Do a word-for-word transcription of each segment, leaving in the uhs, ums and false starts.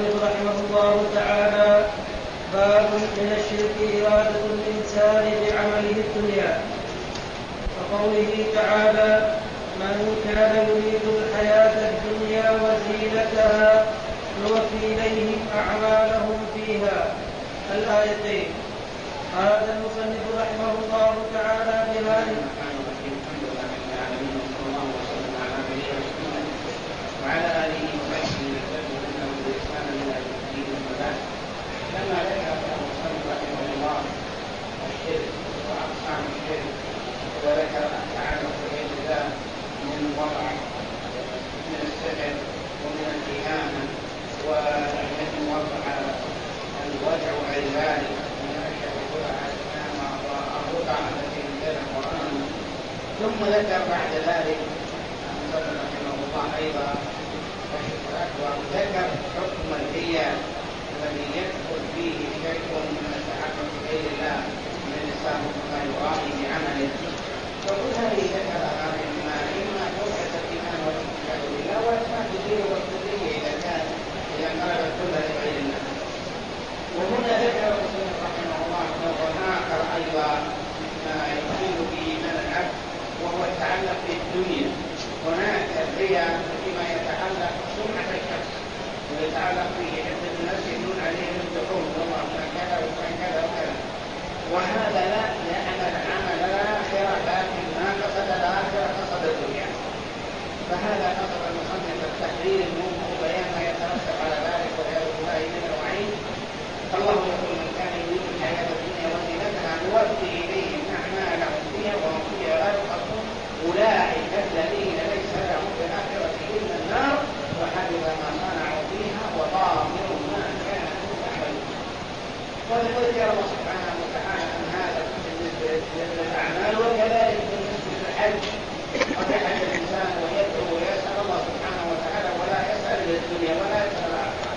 المصنف رحمه الله تعالى: باب من الشرك إرادة الإنسان بعمله الدنيا. وقوله تعالى: من كان يريد الحياة الدنيا وزينتها نوفي إليهم أعمالهم فيها. الآيتين. قال المصنف رحمه الله تعالى بهذه وعلى آله وصحبه وسلم بإحسان إلى يوم الدين. وبعد، لما ذكر المصنف رحمه الله الشرك وأقسام الشرك وذكر تعالى غير الله من الوضع من السحر ومن الإهانة ومن وضع الوجع وغير ذلك من أشياء الرقعة التي نزل القرآن، ثم ذكر بعد ذلك المصنف رحمه الله أيضا وذكر حكم الرياء الذي يدخل فيه شيء من التعبد بغير الله من الإنسان ما يرائي بعمله. وكل هذه ذكرها إما إما توحد الإيمان والإشراك بالله وإثبات الدين والكلية إذا كان إذا قال كل لغير الله. وهنا ذكر المصنف رحمه الله نوع آخر أيضا ما يزيد به إيمان العبد وهو يتعلق بالدنيا. هناك الرياء فيما يتعلق سمعة الشخص ويتعلق به عدة الناس يدون عليه الدخول والله كان كذا وكان كذا وكذا، وهذا لا يعمل عمل الآخرة لكن ما قصد الآخرة قصد الدنيا. فهذا قصد المصنف التحرير منه وبيان ما يترتب على ذلك والعياذ بالله من الوعيد. الله يقول: من كان يريد الحياة الدنيا وزينتها نوفي إليهم أعمالهم فيها وهم فيها لا يبخسون أولئك الذين ليس لهم في الآخرة إلا النار وحبط ما صنعوا فيها وضامر ما كانوا يعملون. وذكر الله سبحانه وتعالى أن هذا بالنسبة للأعمال وكذلك بالنسبة للحج. قد يحج الإنسان ويدعو ويسأل الله سبحانه وتعالى ولا يسأل للدنيا ولا يسأل الآخرة.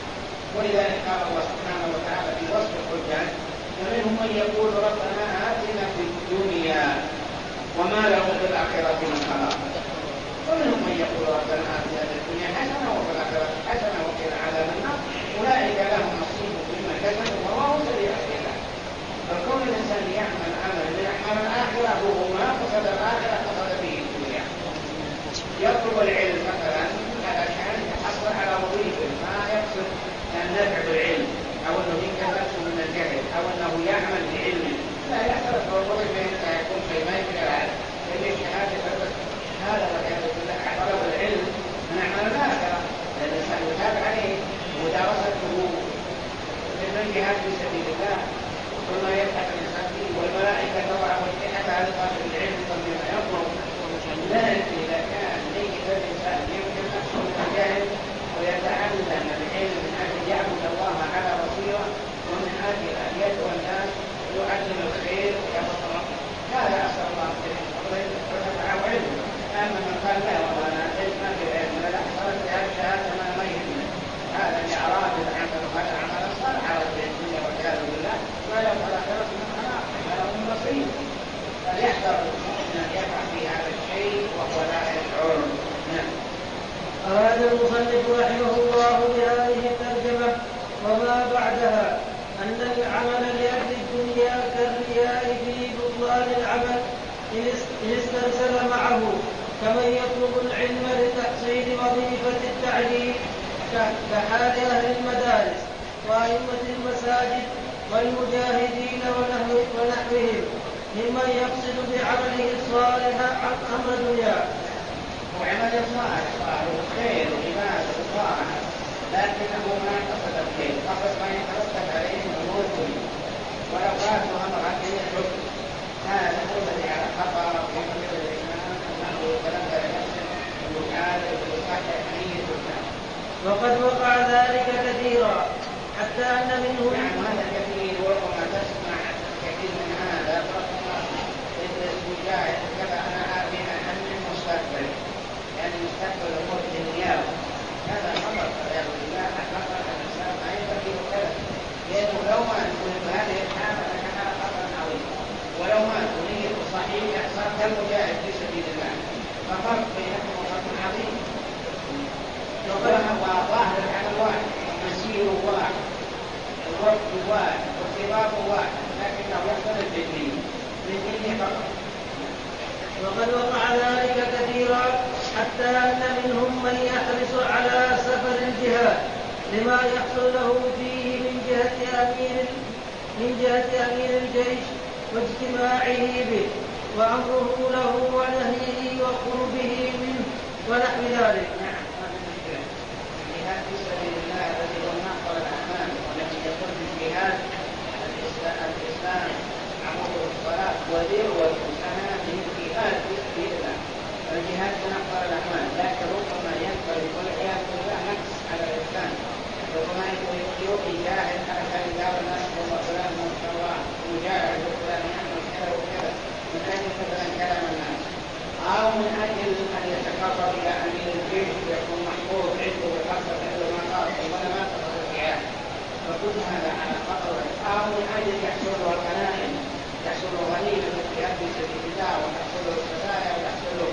ولذلك قال الله سبحانه وتعالى في وصف الحجاج: فمنهم من يقول ربنا آتنا في الدنيا وما له في الآخرة من خلاق. ومنهم من يقول ربنا آتنا في الدنيا حسنة وفي الآخرة حسنة وقنا عذاب النار أولئك لهم نصيب مما كسبوا والله سريع الحساب. فكون الإنسان يعمل عمل من أعمال الآخرة هو ما قصد الآخرة قصد به الدنيا. يطلب العلم مثلا علشان يحصل على وظيفة ما يقصد النفع بالعلم أو أنه ينكر نفسه من الجهل أو أنه يعمل بعلمه، لا يعترف بالوظيفة يكون في ما يفعل هذا لأن الشهادة بس هذا والعياذ بالله. طلب العلم من أعمال الآخرة لأن الإنسان يتابع عليه ودراسته من جهاد في سبيل الله ثم يبحث الإنسان فيه والملائكة تضع وجهتها على طالب العلم بما يطلب. لكن إذا كان نية الإنسان يمكن نفسه من الجهل ويتعلم العلم من أجل يعبد الله على بصيرة ومن أجل أن يدعو الناس ويعلم الخير ويبصر، هذا أسأل الله فتفعل علم. أما من قال لا والله أنا أعلم ما في علم لا صارت بهذه الشهادة ما ما يهمني، هذا لأعراض العمل وهذا عمل صالح على الدنيا والعياذ بالله ما له فلا خلاص من خلاق ما له من بصير. فليحذر أن يقع في هذا الشيء وهو لا يشعر. نعم. أراد المصنف رحمه الله بهذه الترجمة وما بعدها أن العمل لأجل الدنيا كالرياء في بطلان العمل إن استرسل معه، كمن يطلب العلم لتحصيل وظيفة التعليم كحال أهل المدارس وأئمة المساجد والمجاهدين ونحوهم ممن يقصد بعمله الصالح أمر دنياه. وعمل الصالح صالح الخير وعبادة الصالح لكنه ما قصد الخير قصد ما يترتب عليه من امور الدنيا ولو فات امر عن الحكم. هذا هو الذي على خطر في مثل الاسلام انه يتنبه لنفسه ويحارب ويصحح نيه الناس. وقد وقع ذلك كثيرا حتى ان منه نعم هذا كثير. وربما تسمع كثير من هذا ربما المجاهد كما انا عارفين عن المستقبل يعني مستقبل الامور الدنيويه هذا خطر والعياذ بالله. خطر الانسان ما ينبغي كذا لانه لو ما نكون بهذه الحاله لكان خطرا عظيما ولو ما نية صحيحه صار كالمجاهد في سبيل الله. ففرق بينهما فرق عظيم. وظاهر العمل واحد الوقت واحد والصراط واحد لكنه يختلف بالنية بالنية فقط. وقد وقع ذلك كثيرا حتى أن منهم من يحرص على سفر الجهاد لما يحصل له فيه من جهة أمير من جهة أمير الجيش واجتماعه به وأمره له ونهيه وقربه منه ونحو ذلك. نعم الجهاد في سبيل الله الذي هو معقل الأعمال والذي يكون في الجهاد الإسلام عموده الصلاة وذروة سنامه الجهاد في سبيل الله. الجهاد تنقل الأعمال لكن ربما ينقلب والعياذ بالله نقص على الإنسان. ربما يقول يجاهد حتى إذا الناس والله فلان ما شاء الله يجاهد وفلان يعمل كذا وكذا من أجل مثلا كلام الناس أو من أجل أن يتقرب إلى أمير الجيش ويكون محفوظ عنده ويحصل عنده ما قاصد ولا ما قصد الجهاد فكل هذا على خطر. أو من أجل يحصل له الغنائم يحصل له غنيمة الجهاد في سبيل الله ويحصل له السبايا ويحصل له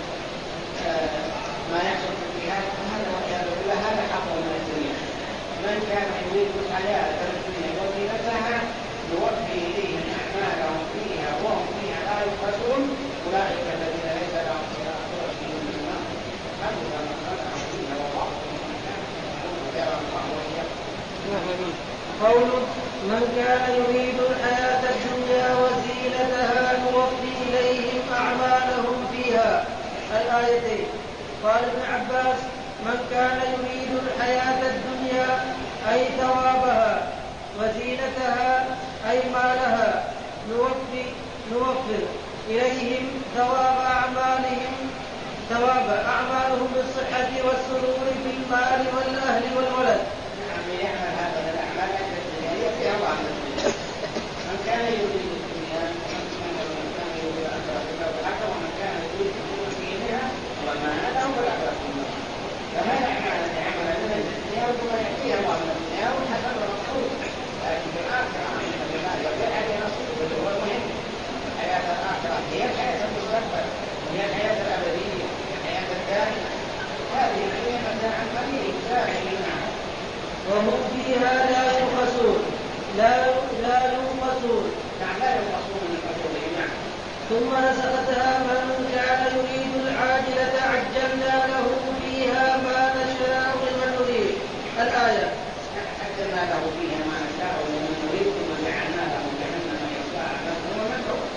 ما يحصل في الجهاد هذا والعياذ بالله هذا حق من الدنيا. من كان يريد الحياة الدنيا وزينتها نوفي إليهم أعمالهم فيها وهم فيها لا يبخسون أولئك الذين ليس لهم في الآخرة شيء من النار هذا ما خلق فيها والله يرى الله وإياكم. قوله من كان يريد الحياة الدنيا وزينتها نوفي إليهم أعمالهم فيها الآيتين. قال ابن عباس من كان يريد الحياة الدنيا أي ثوابها وزينتها أي مالها نوفي نوفر إليهم ثواب أعمالهم ثواب أعمالهم بالصحة والسرور في المال والأهل والولد. نعم يعمل هذا الأعمال الدنيا يكفي الله عن الدنيا. من كان يريد الدنيا ومن كان يريد الآخرة ومن كان يريد الدنيا فيها وما له والآخرة فهذا أعمال عمل من الدنيا وما يكفيها الله من الدنيا والحسن والمقصود لكن في الآخرة عمل بالمال والأهل نصيب وهو المهم. الحياة الآخرة هي الحياة المستقبل وهي الحياة الأبدية الحياة الدائمة. هذه الدنيا متاع قليل دائم معه وهم فيها لا يبخسون لا لا يبخسون نعم لا يبخسون من فضله. نعم. ثم نسختها من كان يريد العاجلة عجلنا له فيها ما نشاء لمن نريد الآية. عجلنا له فيها ما نشاء لمن نريد ثم جعلنا له جهنم يصلاها مذموما مدحورا.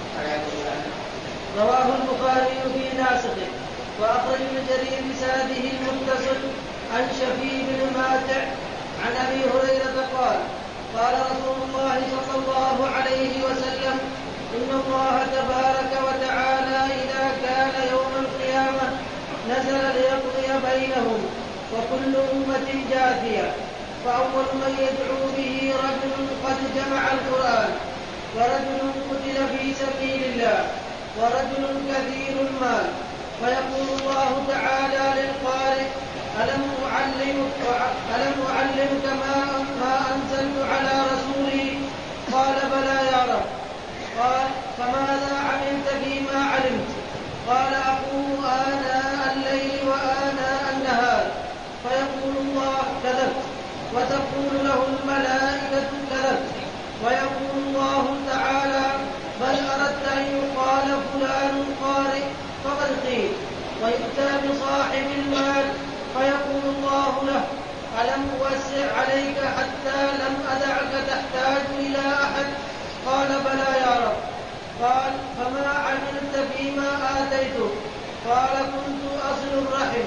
رواه البخاري في ناسخه وأخرج ابن جرير بسنده المتصل عن شفيع بن ماتع عن أبي هريرة قال قال رسول الله صلى الله عليه وسلم إن الله تبارك وتعالى إذا كان يوم القيامة نزل ليقضي بينهم وكل أمة جاثية فأول من يدعو به رجل قد جمع القرآن ورجل قتل في سبيل الله ورجل كثير المال فيقول الله تعالى للقارئ ألم أعلمك ألم أعلمك ما ما أنزلت على رسولي قال بلى يا رب قال فماذا عملت فيما علمت قال أقوم آناء الليل وآناء النهار فيقول الله كذبت وتقول له الملائكة كذبت ويقول الله تعالى بل أردت أن يقال فلان قارئ فقد قيل ويؤتى بصاحب المال فيقول الله له ألم أوسع عليك حتى لم أدعك تحتاج إلى أحد قال بلى يا رب قال فما عملت فيما آتيتك قال كنت أصل الرحم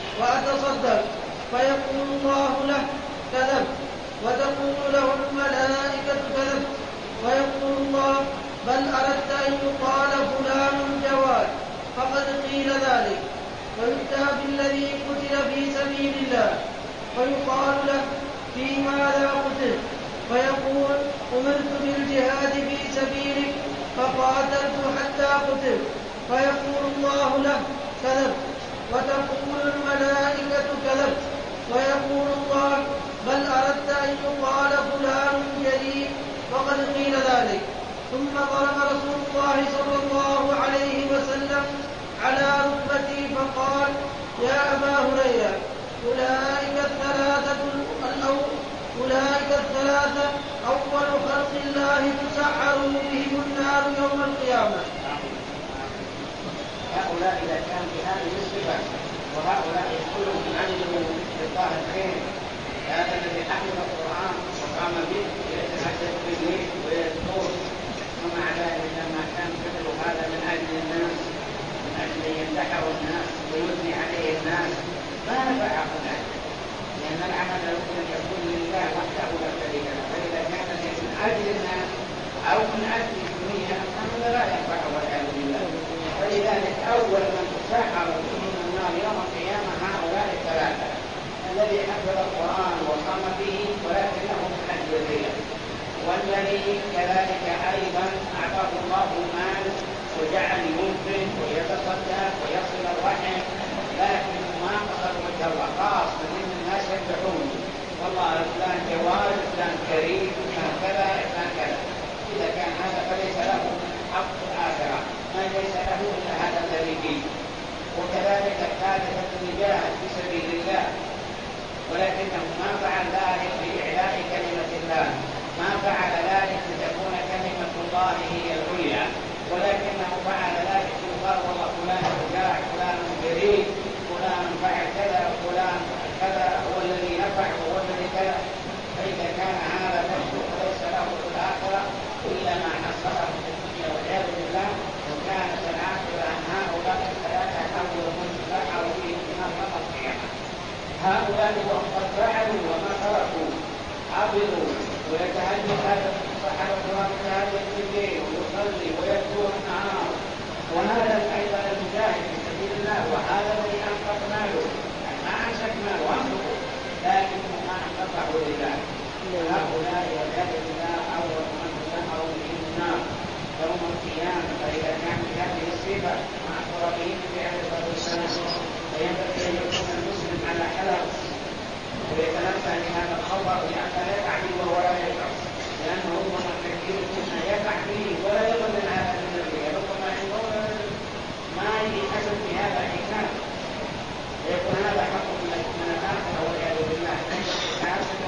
وأتصدق فيقول الله له كذبت وتقول له الملائكة كذبت ويقول الله بل أردت أن يقال فلان جواد فقد قيل ذلك ويؤتى بالذي قتل في سبيل الله فيقال له في ماذا قتل فيقول أمرت بالجهاد في سبيلك فقاتلت حتى قتل فيقول الله له كذبت وتقول الملائكة كذبت ويقول الله بل أردت أن يقال فلان جريء وقد قيل ذلك. ثم ضرب رسول الله صلى الله عليه وسلم على ركبتي فقال يا أبا هريرة أولئك الثلاثة أولئك الثلاثة القيامة. هؤلاء إذا كان بهذه الصفة وهؤلاء كلهم عملوا بالله الخير، هذا الذي حفظ القرآن وقام به يتحدث بالليل ويذكر، ومع ذلك لما كان فعل هذا من أجل الناس، من أجل أن ينتحر الناس ويثني عليه الناس، ما نفعه ذلك، لأن العمل لابد أن يكون لله وحده لا شريك له. فإذا كان من أجل الناس أو من أجل الدنيا فهذا لا ينفع والعياذ بالله. ولذلك أول من تسحر من النار يوم القيامة هؤلاء الثلاثة: الذي حفظ القرآن وقام به ولكنه من أجل الرياء، والذي كذلك أيضا أعطاه الله المال وجعل ينفق ويتصدق ويصل الرحم، لكن ما قصد وجه الله، خاص من الناس يدعون والله فلان جواد فلان كريم فلان كذا فلان كذا. إذا كان هذا فليس له حق الآخرة، ما ليس له إلا هذا الذي فيه. وكذلك الثالثة المجاهد في سبيل الله، ولكنه ما فعل ذلك لإعلاء كلمة الله، ما فعل ذلك لتكون كلمة الله هي العليا، ولكنه فعل ذلك ليقال والله فلان شجاع فلان جريء فلان فعل كذا فلان كذا هو الذي نفع وهو الذي كذا. فإذا كان هذا نفسه فليس له في الآخرة إلا ما حصله في الدنيا والعياذ بالله. وكانت العاقبة أن هؤلاء الثلاثة أول من سحروا فيه النار يوم القيامة. هؤلاء وهم قد فعلوا وما تركوا، حفظوا ويتهجد هذا الصحابة ويتهجد بالليل ويصلي ويذكر النهار، وهذا أيضا المجاهد في سبيل الله، وهذا الذي أنفق ماله، ما أمسك ماله وأنفقه لكنه ما أنفقه لله. هؤلاء والعياذ بالله أول من سحروا به النار يوم القيامة. فإذا كان بهذه الصفة مع قربه في عليه الصلاة والسلام فينبغي أن يكون المسلم على حذر ويتنبه لهذا الخبر، لأن لا يعدل وهو لا يشعر، لأنه ربما كثير منا يقع فيه ولا يظن هذا من الرياء، ربما يقول ما يحسن في هذا الإنسان، ويكون هذا حق من الآخرة والعياذ بالله. يحاسب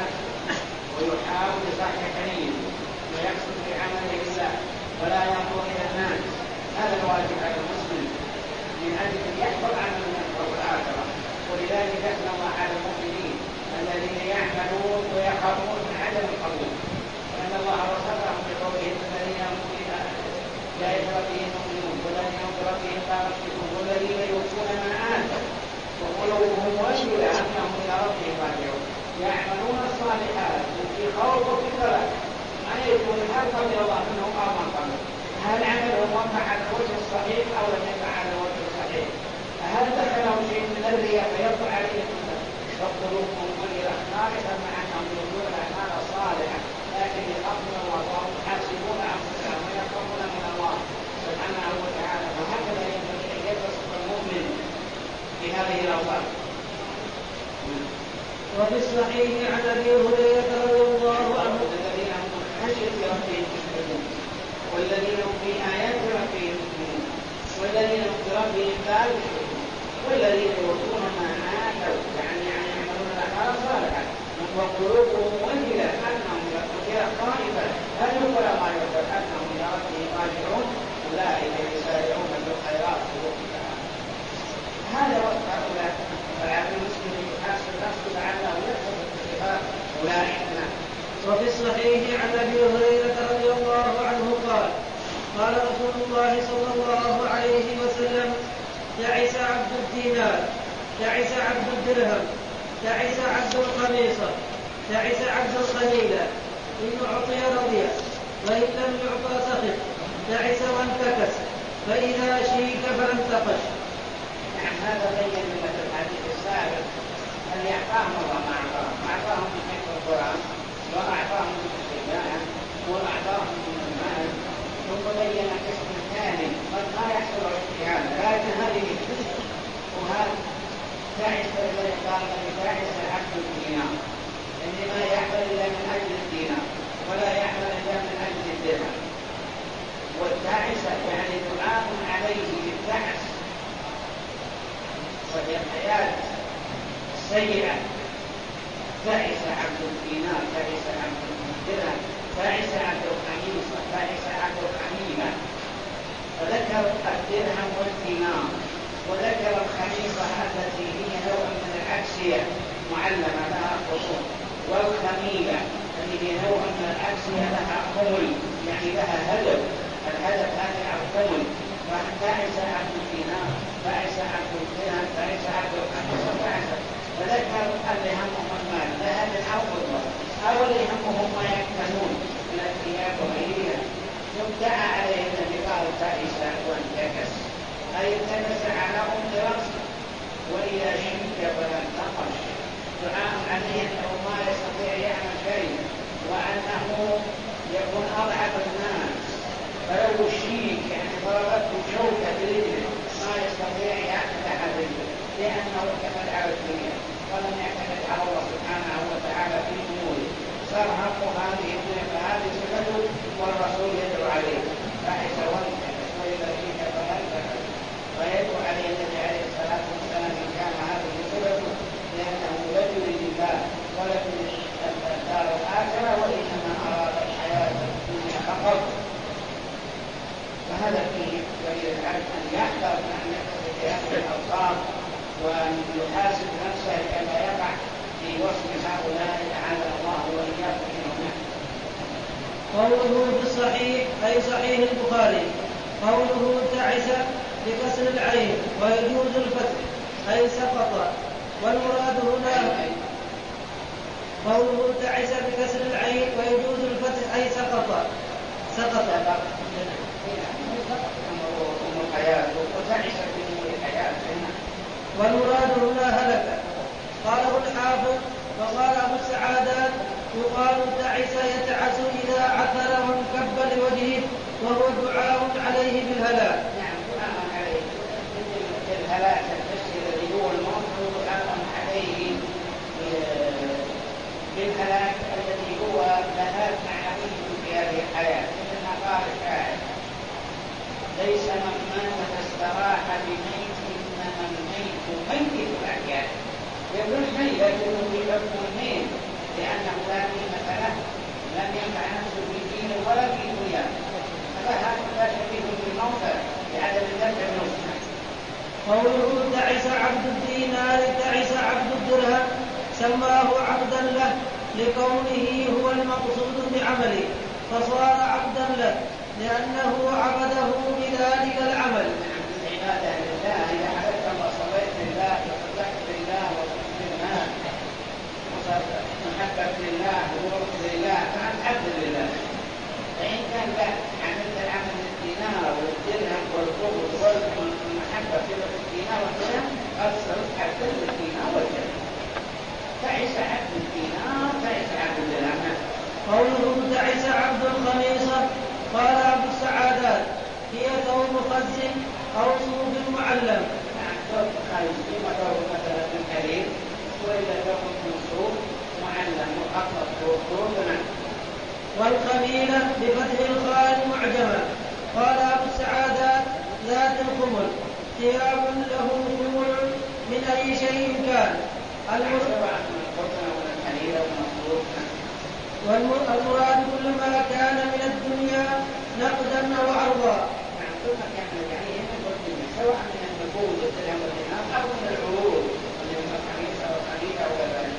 ويحاول صحة كريم ويقصد بعمل الله ولا ينظر إلى الناس. هذا الواجب على المسلم من أجل أن يحفظ عمل النفس والآخرة. ولذلك أثنى الله على المؤمنين الذين يعملون ويخافون من عدم القبول، وأن الله وصفهم بقوله الذين هم بآيات ربهم يؤمنون والذين هم بربهم لا يشركون والذين يؤتون ما آتوا وقلوبهم وجلة أنهم إلى ربهم راجعون يعملون الصالحات في خوف وفي ثلاث. ما يكون حرفا من الله أنه آمن قبل، هل عمله وقع على الوجه الصحيح أو لم يقع على الوجه الصحيح؟ هل دخله شيء من الرياء فيطلع عليه فقلوبهم وجلة خالصا مع أنهم يقولون الأعمال الصالحة لكن يخافون الله ويحاسبون أنفسهم ويخافون من الله سبحانه وتعالى. فهكذا ينبغي أن يتصف المؤمن بهذه الأوصاف. وفي الصحيح عن أبي هريرة رضي الله عنه الذين هم من خشية ربهم مشركون والذين هم في آيات ربهم يؤمنون والذين هم بربهم لا يشركون والذين يؤتون ما آتوا يعني يعني يعملون الأعمال الصالحة وقلوبهم وجلة أنهم وجلة خائفة هل يقول ما يقول أنهم إلى ربهم راجعون أولئك يسارعون بالخيرات وقتها. هذا وصف هؤلاء. فعلى المسلم يحاسب نفسه لعله يحفظ الصفات أولئك. وفي الصحيح عن أبي هريرة رضي الله عنه قال قال رسول الله صلى الله عليه وسلم تعس عبد الدينار تعس عبد الدرهم تعس عبد القميصة تعس عبد الخليلة إن أعطي رضي وإن لم يعطى سخط تعس وانتكس فإذا شيك فانتقش. نعم هذا بين لنا في الحديث السابق أن يعطاهم الله ما أعطاهم أعطاهم من حفظ القرآن وأعطاهم من الشجاعة وأعطاهم من المال ثم بين قسم ثاني قد ما يحصل الاجتهاد لكن هذه وهذا تعس الذي قال تعس عبد الدينار يعني ما يعمل إلا من أجل الدينار ولا يعمل إلا من أجل الدرهم. والتعس يعني دعاء عليه بالتعس وهي الحياة السيئة. تعس عبد الدينار تعس عبد الدرهم تعس عبد القميصة تعس عبد الحميمة فذكر الدرهم والدينار، وذكر الخميصة التي هي نوع من الأكسية معلمة لها خطوط، والخميلة التي هي نوع من الأكسية لها قمل يعني لها هدف، الهدف هذه القمل. فبائس عبد الدينار، بائس عبد الدرهم، بائس عبد الخميصة، بائس. فذكر اللي همهم المال ذهب أو فضة، أو اللي همهم ما يكتنون من الثياب وغيرها. دعا عليه النبي قال بائس وانتكس، أي انتكس على أم رأسه، وإذا شيك فلن تقش. دعاء عليه أنه ما يستطيع يعمل شيء، وأنه يكون أضعف الناس، فلو الشيك يعني ضربته شوكة برجله ما يستطيع يعمل على رجله، لأنه اعتمد على الدنيا ولم يعتمد على الله سبحانه وتعالى في أموره. صار حقه هذه الدنيا، فهذه صفته والرسول يدعو عليه بائس وانتكس وإذا شيك فلن تقش. ويدعو عليه النبي عليه الصلاة والسلام إن كان هذه صفته، لأنه لا يريد الله ولا يريد الدار الآخرة، وإنما أراد الحياة الدنيا فقط. فهذا فيه دليل العبد أن يحذر من أن يقصد في هذه الأوصاف، وأن يحاسب نفسه كما يقع في وصف هؤلاء أعاذنا الله وإياكم منهم. قوله بالصحيح أي صحيح البخاري. قوله تعس بكسر العين ويجوز الفتح أي سقط، والمراد هنا قوله تعس بكسر العين ويجوز الفتح أي سقط سقط والمراد هنا هلك. قاله الحافظ فقال أبو السعادات يقال تعس يتعس إذا عثر وانكب لوجهه، وهو دعاء عليه بالهلاك. نعم دعاء عليه بالهلاك، التشكيل الذي هو الموت، هو دعاء عليه بالهلاك الذي هو ذهاب معنوي في هذه الحياة. كما قال الشاعر ليس من مات فاستراح بميت، إنما الميت ميت الأحياء. يقول حي لكنه يحكم الميت لأنه لا قيمة له، لم ينفع نفسه في دين ولا في دنيا، فهذا شبيه بالموتى بعدم النفع نفسه. قوله تعس عبد الدينار تعس عبد الدرهم سماه عبدا له لكونه هو المقصود بعمله، فصار عبدا له لأنه عبده بذلك العمل. العبادة لله، إذا حدثت وصليت لله وصدقت لله وصدقت لله وصدقت محبت لله وورد لله فأنت عبد لله. فإن كان بعد عملت العمل الدينار والدرهم والقبض والمحبة في الدينار والدرهم قد صرت عبدا للدينار والدرهم. تعس عبد الدينار تعس عبد الدرهم. قوله تعس عبد الخميصة قال أبو السعادات هي ثوب خز أو صوف معلم. نعم ثوب خز، إما ثوب مثلا من حرير وإذا ثوب من صوف معلم مخطط ثوب. والخميلة بفتح الخاء معجمة. قال أبو السعادات ذات الخمل، ثياب له خمل من أي شيء كان. والمراد كل ما كان من الدنيا نقدا أو عرضا. نعم كل ما كان يعني من الدنيا سواء من النقود والدرهم والدينار أو من العروض من الخميس أو الخليل أو غيره.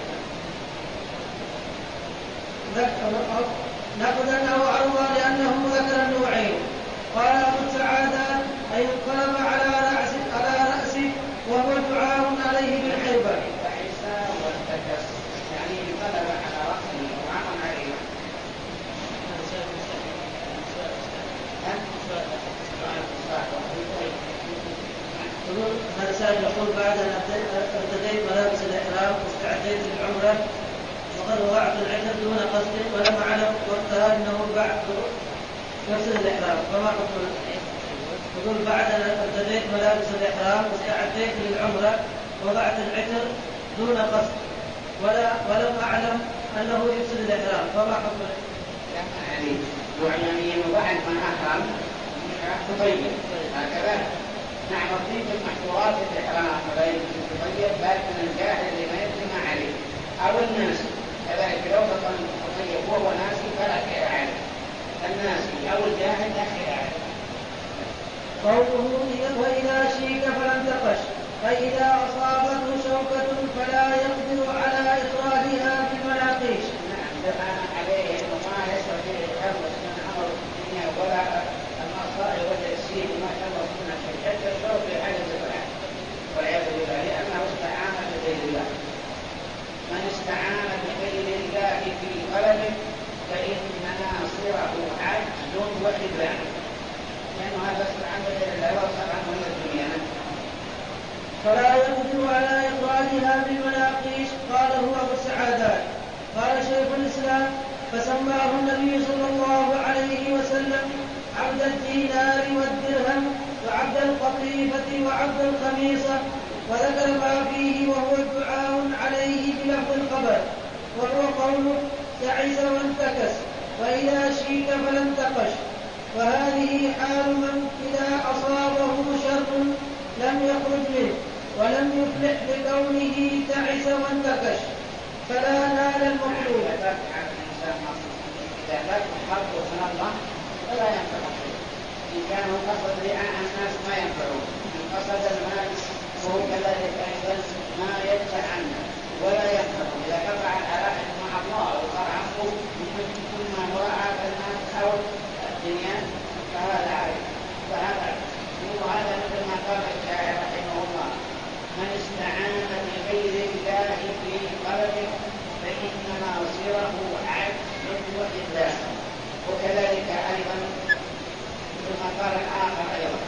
نقدا أو عرضا لأنه ذكر النوعين. قال أبو السعادات أي انقلب على رأسه على رأسه وهو دعاء عليه بالحربة. فعيسى والتكس يعني انقلب على رأسه دعاء عليه. هذا سائل يقول بعد أن ارتديت ملابس الإحرام واستعديت للعمرة وقد وضعت العتب دون قصد ولم أعلم وقتها أنه بعد يرسل الإحرام، فما حكم؟ يقول بعد أن ارتديت ملابس الإحرام واستعديت للعمرة وضعت العتر دون قصد ولا ولم أعلم أنه يفسد الإحرام، فما حكم؟ يعني يعني بعد ما أحرم تطيب هكذا. نعم الطيب المحظورات الإحرام غير تطيب، لكن الجاهل لما يجمع عليه أو الناس كذلك لو بطن تطيب وهو ناسي فلا خير عليه. الناسي أو الجاهل لا خير عليه. قوله فإذا شيك فلم تقش فإذا أصابته شوكة فلا يقدر على إخراجها بالمناقيش. نعم دفعنا عليه أنه ما يستطيع يتخلص من أمر الدنيا ولا المصائب والتأثير ما خلص من شيء حتى الشوك بحاجة الفعل والعياذ بالله لأنه استعان بغير الله. من استعان بغير الله في طلبه فإن ناصره عجز وخذلان لأنه هذا استعان بغير الله وصار عنه من الدنيا. فلا يقدر على إخراجها بالمناقيش. قاله أبو السعادات. قال شيخ الإسلام فسماه النبي صلى الله عليه وسلم عبد الدينار والدرهم وعبد القطيفة وعبد الخميصة وذكر ما فيه وهو دعاء عليه بلفظ الخبر وهو قوله تعس وانتكس وإذا شيك فلم تقش. وهذه حال من إذا أصابه شر لم يخرج منه ولم يفلح بكونه تعس وانتكش فلا نال المطلوب. إذا لا تحق من الله فلا ينفع. إن كانوا قصد رعاء الناس ما ينفعون، إن قصد المال وهو كذلك أيضا ما يدفع عنه ولا ينفع. إذا قطع العلاقة مع الله وصار عنه ثم مراعاة الناس أو الدنيا فهذا عارف فهذا وهذا مثل ما قال الشاعر رحمه الله من استعان بغير الله في طلبه فإن ناصره عجز وإذلال. وكذلك أيضا كما قال الآخر أيضا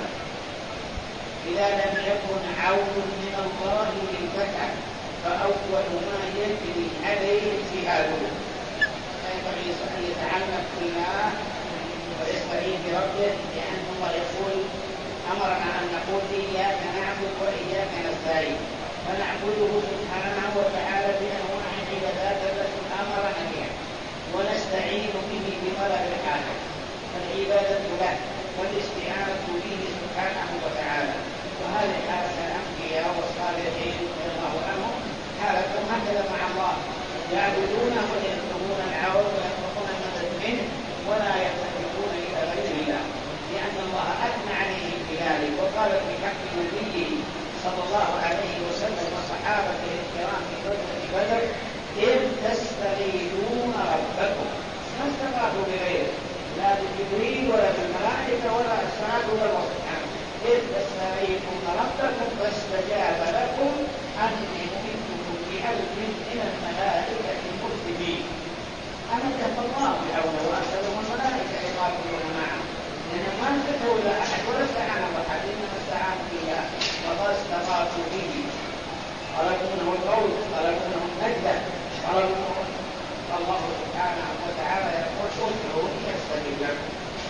إذا لم يكن عون من الله للفتح فأول ما يجري عليه اجتهاده. فينبغي أن يتعلم بالله ويستعين بربه لأن الله يقول أمرنا أن نقول إياك نعبد وإياك نستعين فنعبده سبحانه وتعالى بأنواع العبادات التي أمرنا بها ونستعين به بطلب الحاجة فالعبادة له والاستعانة به سبحانه وتعالى. وهذه حالة الأنبياء والصالحين رضي الله عنهم حالتهم هكذا مع الله يعبدونه ويطلبون العون ويطلبون المدد منه ولا يلتفتون إلى غير الله لأن الله أثنى عليهم بذلك. وقال في حق نبيه صلى الله عليه وسلم وصحابته الكرام في غزوة بدر إذ تستغيثون ربكم ما استغاثوا بغيره لا بجبريل ولا بالملائكة ولا السعاد ولا الوصحان إذ تستغيثون ربكم فاستجاب لكم أني ممدكم بألف من الملائكة مرتبين. أنا كفى الله بعون وأسألهم الملائكة يقاتلون معه لأن ما انتهوا إلى أحد ولا استعانوا بأحد إنما استعانوا بالله وقد استغاثوا به طلبونه القول طلبونه النجدة طلبونه الله سبحانه وتعالى يقول ادعوا يستجب لكم.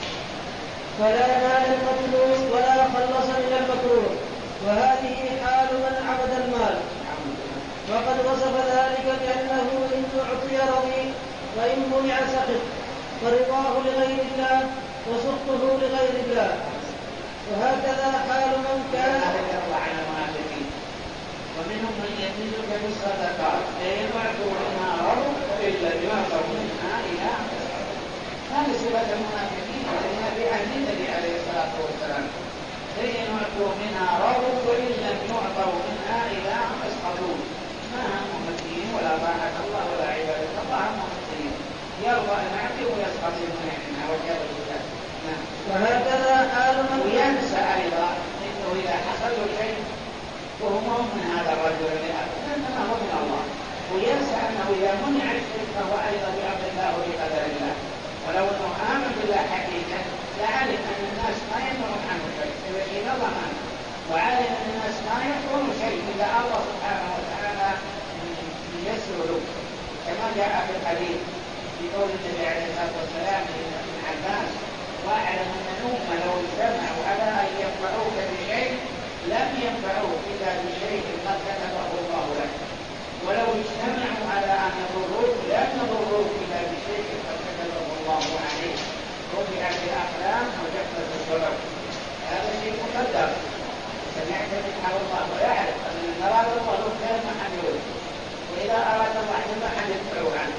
فلا نال المطلوب ولا خلص من المكروه. وهذه حال من عبد المال وقد وصف ذلك بأنه إن أعطي رضي وإن منع سخط فرضاه لغير الله وسخطه لغير الله. وهكذا حال من كان يرضى على المنافقين ومنهم من يزيدك بالصدقات فإن يعطوا منها رضوا إلا يعطوا منها إلى هذه صفة المنافقين الذين بها النبي عليه الصلاة والسلام فإن يعطوا منها رضوا وإن لم يعطوا منها إلى يسخطون ما هم الدين ولا طاعة الله ولا عبادة الله هم الدين يرضى المعطي ويسخط المنعم والعياذ بالله. وهكذا حال من وينسى أيضا إنه إذا حصل شيء وهو من هذا الرجل لأنه هو من الله وينسى أنه إذا منع الشرك فهو أيضا بأمر الله وبقدر الله. ولو أنه آمن بالله حقيقة لعلم أن الناس ما ينظرون عنه شيء فإن ضمن وعلم أن الناس ما يكون شيء إلا الله سبحانه وتعالى يسر له كما جاء في الحديث في قول النبي عليه الصلاة والسلام لابن عباس واعلم أن الأمة لو اجتمعوا على أن ينفعوك بشيء لم ينفعوك إلا بشيء قد كتبه الله لك ولو اجتمعوا على أن يضروك لم يضروك إلا بشيء قد كتبه الله عليك رفعت الأقلام وجفت الصدر. هذا شيء مقدر سمعت من حول الله ويعرف أن من أراد الله خير ما حد يريد وإذا أراد الله ما حد يدفعه عنه.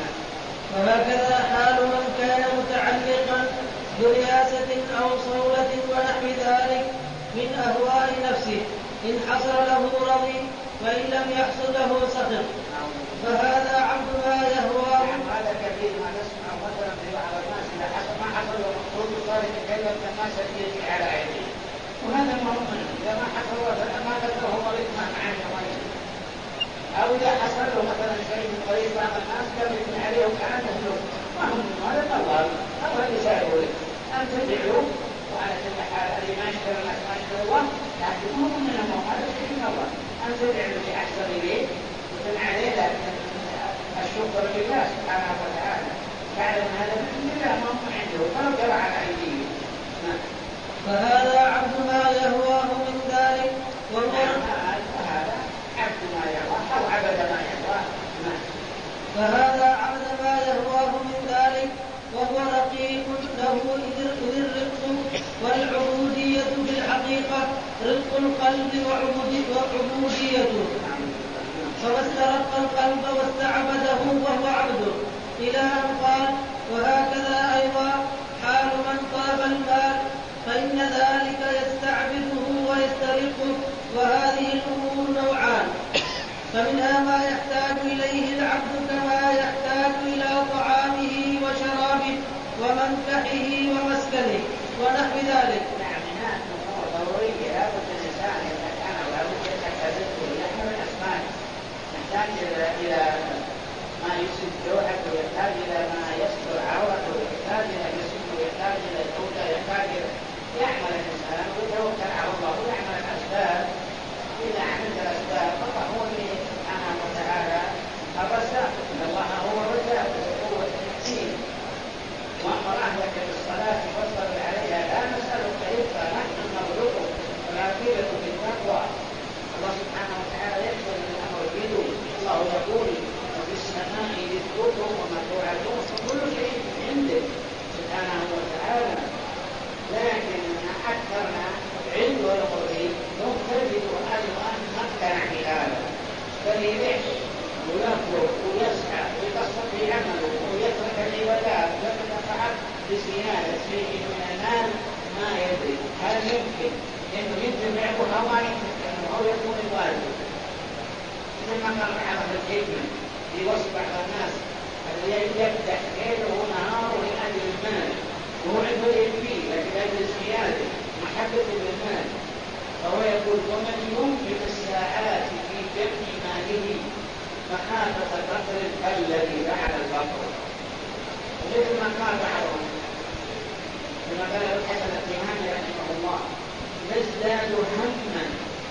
وهكذا حال من كان متعلقا برياسة أو صولة ونحو ذلك من أهواء نفسه، إن حصل له رضي فإن لم يحصل له سخط. فهذا عبد ما يهواه. يعني هذا كثير ما نسمع مثلا في بعض الناس إذا حصل ما حصل له مفروض صار يتكلم الناس يجي على عينه، وهذا المهم إذا ما حصل مثلا ما قدره مريض ما معاه مريض، أو إذا حصل له مثلا شيء من مريض بعض الناس كم يبني عليه وكأنه له ما هم هذا الله الله يساعده لك أن تدعوه. وعلى كل حال الذي ما يشكر الناس ما يشكر الله، لكن مو من الله هذا شيء من الله أن تدعو بأحسن إليه وتن عليه، لكن الشكر لله سبحانه وتعالى تعلم هذا من الله ما هو عنده فلو جرى على أيديه. فهذا عبد ما يهواه من ذلك فهذا عبد ما يهواه أو عبد ما يهواه. فهذا عبد ما يهواه من ذلك وهو رقيق له إذ الرق والعبودية في الحقيقة رق القلب وعبوديته، فما استرق القلب واستعبده وهو عبده، إلى أن قال وهكذا أيضا حال من طلب المال فإن ذلك يستعبده ويسترقه. وهذه الأمور نوعان، فمنها ما يحتاج إليه العبد كما يحتاج إلى طعامه وشرابه ومنكحه ومسكنه ونحو ذلك. نعم هناك أمور ضرورية لابد الإنسان إذا كان لابد يحتاج إلى الأسماك، يحتاج إلى ما يسد جوعته، يحتاج إلى ما يستر عورته، يحتاج إلى جسمه، يحتاج إلى الزوجة، يحتاج إلى يعمل الإنسان ويتوكل على الله ويعمل الأسباب. إذا عملت الأسباب فالله هو الذي سبحانه وتعالى الرزاق، إن الله هو الرزاق وقوة المحسين. وأمر أهلك بالصلاة واصطبر عليها لا نسألك رزقا نحن نرزقك والعاقبة بالتقوى. الله سبحانه وتعالى يقبل من أمر بدون. الله يقول وفي السماء رزقكم وما توعدون كل شيء عنده سبحانه وتعالى. لكن أكثرنا علم والقرآن مختلف أيضا مكن في هذا، فليبيع وينفر ويسعى ويقصر في عمله ويترك العبادات ويتفعل بزيادة شيء من المال ما يدري هل يمكن انه يتبعه او ما يتبعه او يكون الواجب. مثل ما قال بعض الحكمة في وصف بعض الناس الذي يبدأ ليله نهاره لأجل المال وهو عنده يكفي لكن لأجل الزيادة محبة للمال، فهو يقول ومن ينفق الساعات في جمع ماله مخافة فقر الذي فعل الفقر. ومثل ما قال بعضهم كما قال الحسن التهامي رحمه الله نزداد هما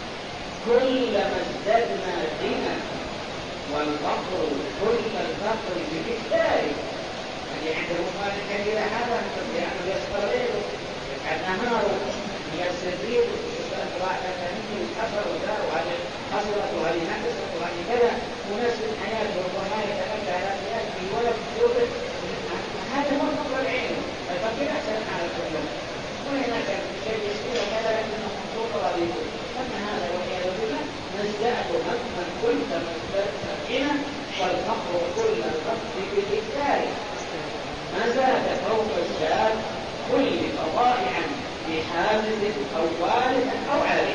كلما ازددنا غنى والفقر كل الفقر بمقداره. يعني عنده مال كثير هذا لأنه يسقط ليله يقعد نهاره يسر ريده يسقط واحدة ثانية يتحصل ودار وهذه حصلت وهذه نقصت وهذه كذا ونسل حياته ربما يتمتع على حياته ولا بجوده. هذا هو الفقر العين. الفقر أحسن حال الكلام وهناك شيء يسير كذا لكنه مخصوص رضيه. أما هذا والعياذ بالله نزداد هما كلما ازددنا غنى والفقر كل الفقر بمقداره. ما زاد فوق الزاد كل ضائعا بحادث أو والد أو عالم.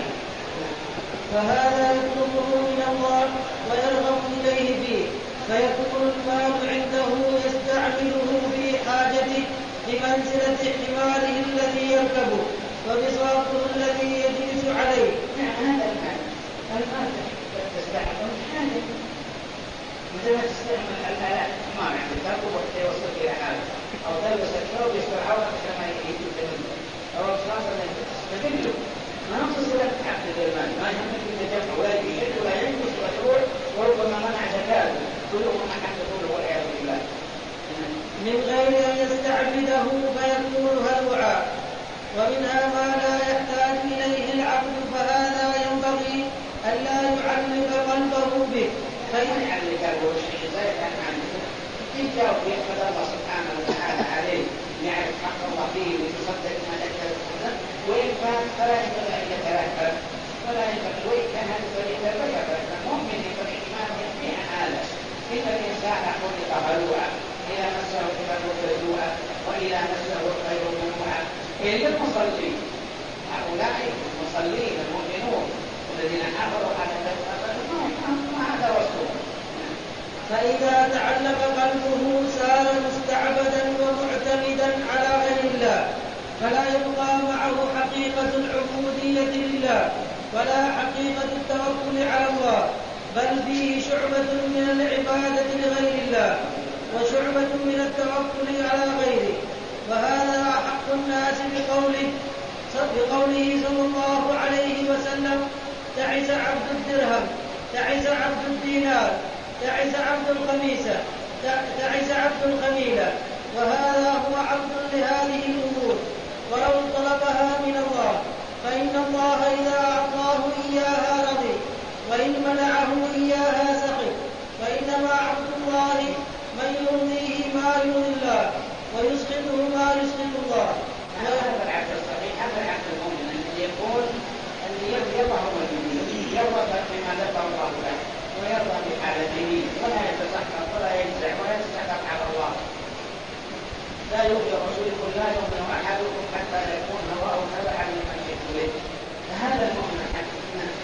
فهذا يطلبه من الله ويرغب إليه فيه، فيكون المال عنده يستعمله في حاجته بمنزلة حماره الذي يركبه وبساطه الذي يجلس عليه. نعم هذا المال المال تستعمل حاجة مثل ما تستعمل الآلات ما يعني تركب وحتى يوصل إلى حاجة أو تلبس الثوب يستر عورة كما يجب تنزل أو الخلاصة تدله ما نقصد لك تحقق المال ما يهمك إذا جمع ولا يجد ولا ينقص وتروح وربما منع زكاة كله ما حققه والعياذ بالله من غير أن يستعبده فيكون هلوعا. ومنها ما لا يحتاج إليه العبد فهذا ينبغي ألا يعلق قلبه به. فإن يعلق قلبه شيء زائد عن عنه إن جاء يحمد الله سبحانه وتعالى عليه يعرف حق الله فيه ويتصدق ما ذكر وإن كان فلا ينبغي أن يتلهى ولا ينبغي وإن كان هذا فليتلهى المؤمن ينبغي إيمانه يحمي عن هذا. إن الإنسان خلق هلوعا إذا مسه الشر جزوعا وإذا مسه الخير منوعا إلا المصلين هؤلاء المصلين المؤمنون الذين حفظوا على ما هذا رسول. فإذا تعلق قلبه صار مستعبدا ومعتمدا على غير الله، فلا يبقى معه حقيقة العبودية لله ولا حقيقة التوكل على الله، بل فيه شعبة من العبادة لغير الله وشعبة من التوكل على غيره. وهذا أحق الناس بقوله بقوله صلى الله عليه وسلم: تعس عبد الدرهم، تعس عبد الدينار، تعس عبد الخميسة، تعس عبد الخميلة. وهذا هو عبد لهذه الأمور، ولو طلبها من الله فإن الله إذا أعطاه إياها رضي، وإن منعه إياها سخط. وإنما عبد الله من يرضيه ما يرضي الله ويسخطه ما يسخط الله. هذا العبد الصحيح، هذا العبد المؤمن الذي يقول الذي يرضى الله يرضى بما ذكر الله له ويرضى بحالته ولا يتسخط ولا ينزع ولا يتسخط على الله. لا يؤمن الرسول يقول لا يؤمن احدكم حتى يكون هواه تبعا لما جئت به. فهذا المؤمن الحقيقي.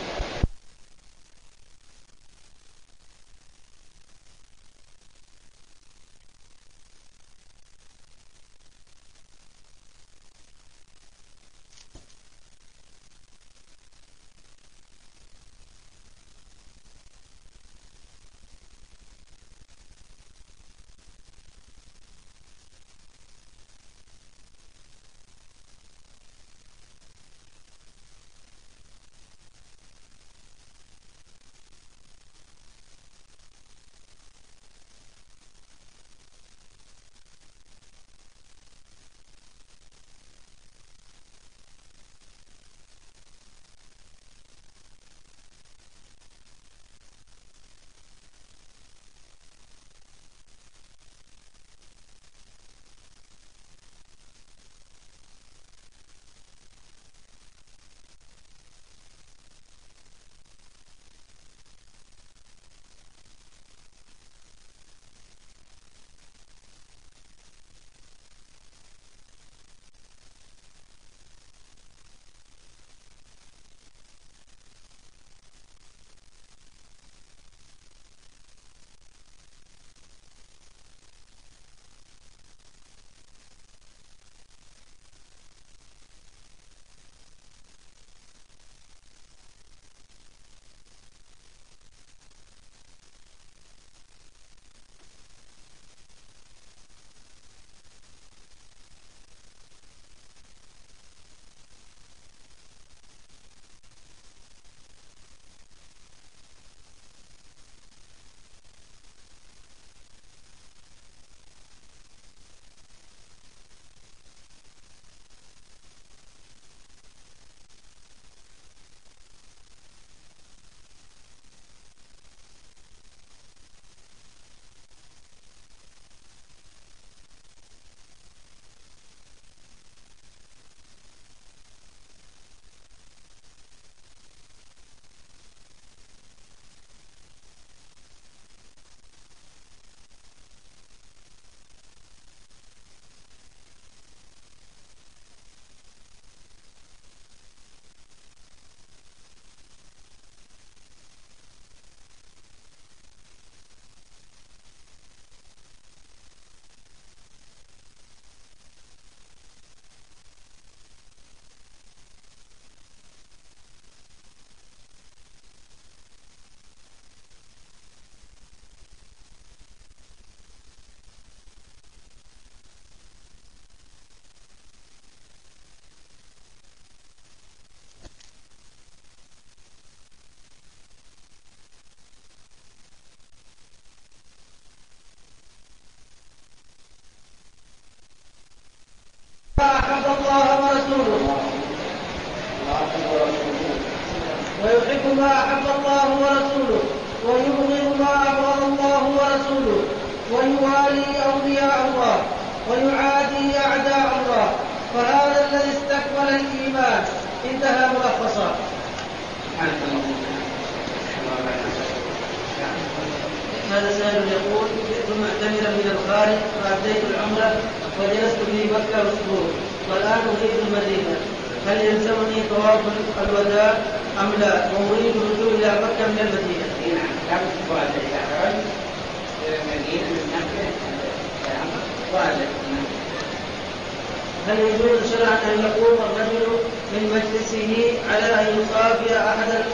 أحب الله ورسوله ويحب ما أحب الله ورسوله ويبغض ما أبغض الله ورسوله ويوالي أولياء الله ويعادي أعداء الله، فهذا الذي استكمل الإيمان. انتهى ملخصا. هذا سائل يقول: جئت معتمرا من الخارج فأديت العمرة وجلست في مكة أسبوع والآن أريد المدينة، هل يلزمني طواف الوداع أم لا؟ وأريد الرجوع إلى مكة من المدينة. نعم، كان السؤال إذا خرج إلى المدينة من مكة واجب. هل يجوز شرعا أن يقوم الرجل من مجلسه على أن يصافي أحد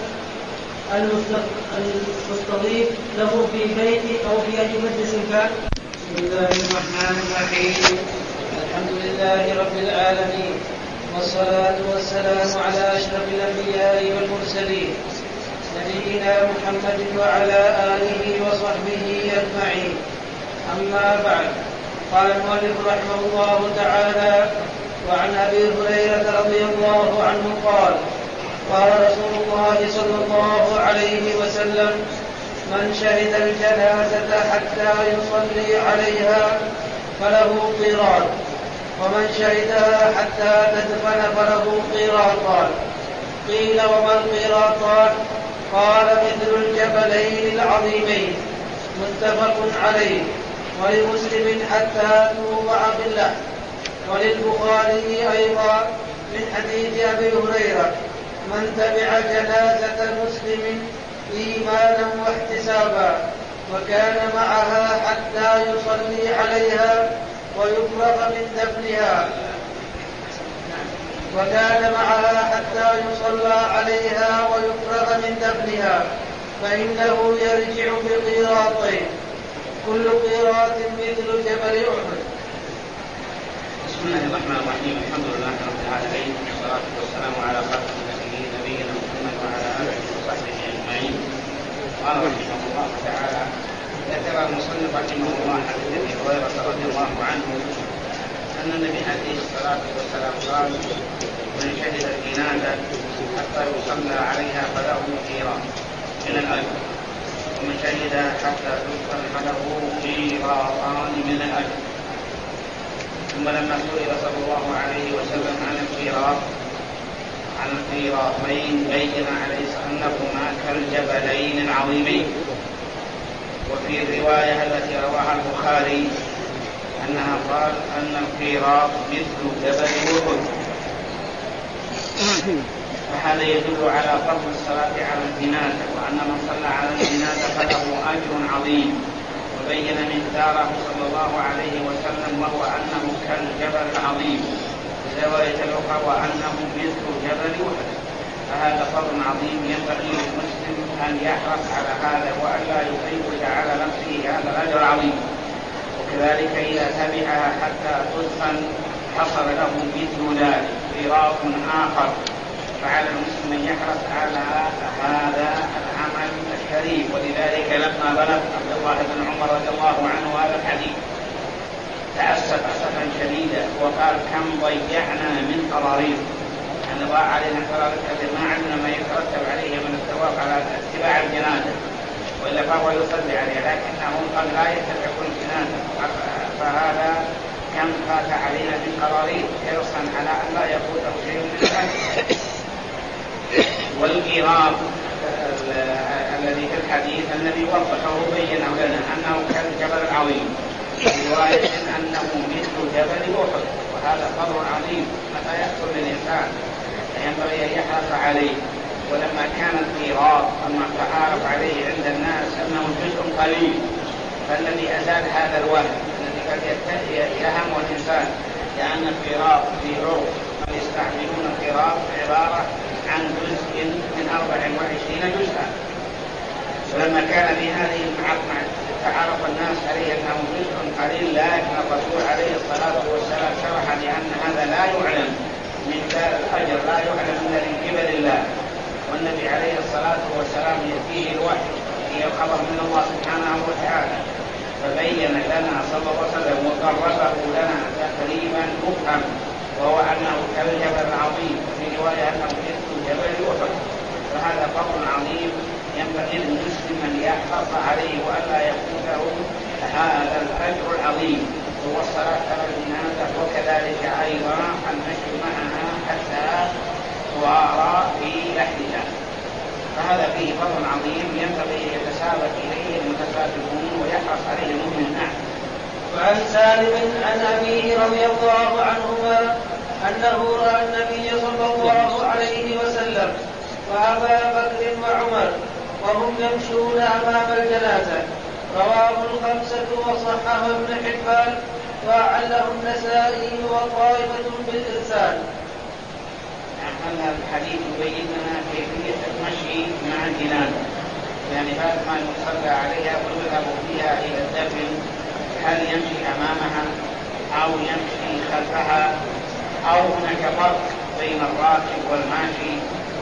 المستضيف له في بيت أو في أي مجلس كان؟ بسم الله الرحمن الرحيم. الحمد لله رب العالمين، والصلاة والسلام على أشرف الأنبياء والمرسلين نبينا محمد وعلى آله وصحبه أجمعين. أما بعد، قال المؤلف رحمه الله تعالى: وعن أبي هريرة رضي الله عنه قال: قال رسول الله صلى الله عليه وسلم: من شهد الجنازة حتى يصلي عليها فله قيراط، ومن شهدها حتى تدفن فله قيراطان. قيل: وما القيراطان؟ قال: مثل الجبلين العظيمين. متفق عليه. ولمسلم: حتى توضع بالله. وللبخاري أيضا من حديث أبي هريرة: من تبع جنازة مسلم إيمانا واحتسابا وكان معها حتى يصلي عليها ويفرغ من دفنها وكان معها حتى يصلى عليها ويفرغ من دفنها فإنه يرجع بقيراطين، كل قيراط مثل جبل أحد. بسم الله الرحمن الرحيم. الحمد لله رب العالمين، والصلاة والسلام على خاتم النبيين نبينا محمد وعلى آله وصحبه أجمعين. قال رحمه الله تعالى: ذكر المصنف رحمه الله عن ابي هريرة رضي الله عنه أن النبي عليه الصلاة والسلام قال: من شهد الجنازة حتى يصلى عليها فله قيراط من الأجر، ومن شهد حتى تدفن فله قيراطان من الأجر. ثم لما سئل صلى الله عليه وسلم عن القيراط عن القيراطين بين عليه أنهما كالجبلين العظيمين. وفي الرواية التي رواها البخاري أنها قال أن القيراط مثل جبل أحد. فهذا يدل على فضل الصلاة على الجنازة، وأن من صلى على الجنازة فله أجر عظيم. وبين مقداره صلى الله عليه وسلم وهو أنه كالجبل العظيم. في الرواية الأخرى وأنه مثل جبل أحد. فهذا فضل عظيم ينبغي للمسلم أن يحرص على هذا وأن لا يفوت على نفسه هذا الأجر العظيم. وكذلك إذا تبعها حتى تدفن حصل له مثل ذلك قيراط آخر. فعلى المسلم أن يحرص على هذا العمل الشريف. ولذلك لما بلغ عبد الله بن عمر رضي الله عنه هذا الحديث تأسف أسفا شديدا وقال: كم ضيعنا من قراريط، أن ضاع علينا قراريط كثير ما عندنا ما يترتب عليه من الثواب على اتباع الجنازة، وإلا فهو يصلي عليه، لكنهم قد لا يتبعون الجنازة. فهذا كم فات علينا من قراريط حرصا على أن لا يفوته شيء من ذلك. والقيراط الذي في الحديث الذي وضحه وبينه لنا أنه كالجبل العظيم، في رواية أنه مثل جبل أحد. وهذا فضل عظيم متى يحصل للإنسان ينبغي أن يحرص عليه. ولما كان القيراط أما تعارف عليه عند الناس أنه جزء قليل، فالذي أزال هذا الوهم الذي قد يهم الإنسان لأن القيراط في عرف من يستعملون القيراط عبارة عن جزء من أربع وعشرين جزءا. ولما كان في هذه المعرفة تعرف الناس عليه أنه جزء قليل، لكن الرسول عليه الصلاة والسلام شرح لأن هذا لا يعلم من دار الأجر، لا يعلم من قبل الله. والنبي عليه الصلاة والسلام يأتيه الوحي هي الخبر من الله سبحانه وتعالى، فبين لنا صلى الله عليه وسلم وقربه لنا تقريبا مفهم، وهو أنه كالجبل العظيم، وفي رواية أنه مثل جبل أحد. فهذا فضل عظيم ينبغي للمسلم أن يحرص عليه وألا يفوته هذا الأجر العظيم، هو الصلاة على الجنازة. وكذلك أيضا المشي معها حتى توارى في لحدها، فهذا فيه فضل عظيم ينبغي أن يتسابق إليه المتسابقون ويحرص عليه المؤمن. نعم. وعن سالم عن أبيه رضي الله عنهما أنه رأى النبي صلى الله عليه وسلم وأبا بكر وعمر وهم يمشون أمام الجنازة. رواه الخمسة وصححه ابن حبان وأعله النسائي وطائفة بالإرسال. هذا الحديث يبين لنا كيفية المشي مع الجنازة، يعني بعد ما يصلى عليها ويذهب فيها إلى الدفن هل يمشي أمامها أو يمشي خلفها أو هناك فرق بين الراكب والماشي؟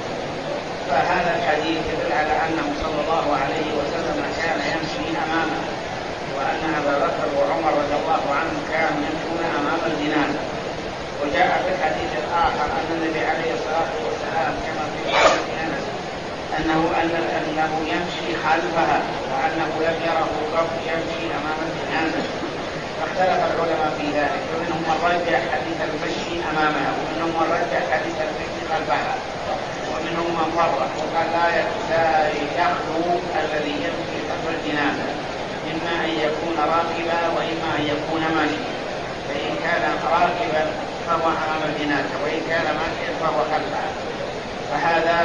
فهذا الحديث يدل على أنه صلى الله عليه وسلم كان يمشي أمامه، وأن أبا بكر وعمر رضي الله عنهم كانوا يمشون أمام الجنازة. وجاء في الحديث الآخر أن النبي عليه الصلاة والسلام كما في حديث أنس أنه أنه يمشي خلفها، وأنه لم يره قط يمشي أمام الجنازة. فاختلف العلماء في ذلك، ومنهم من رجح حديث المشي أمامها، ومنهم من رجح حديث المشي خلفها، ومنهم من فرق وقال لا يخلو الذي يمشي خلف الجنازة، إما أن يكون راكبا وإما أن يكون ماشيا، فإن كان راكبا فهو أمام الجنازة، وإن كان ماشيا فهو خلفها. فهذا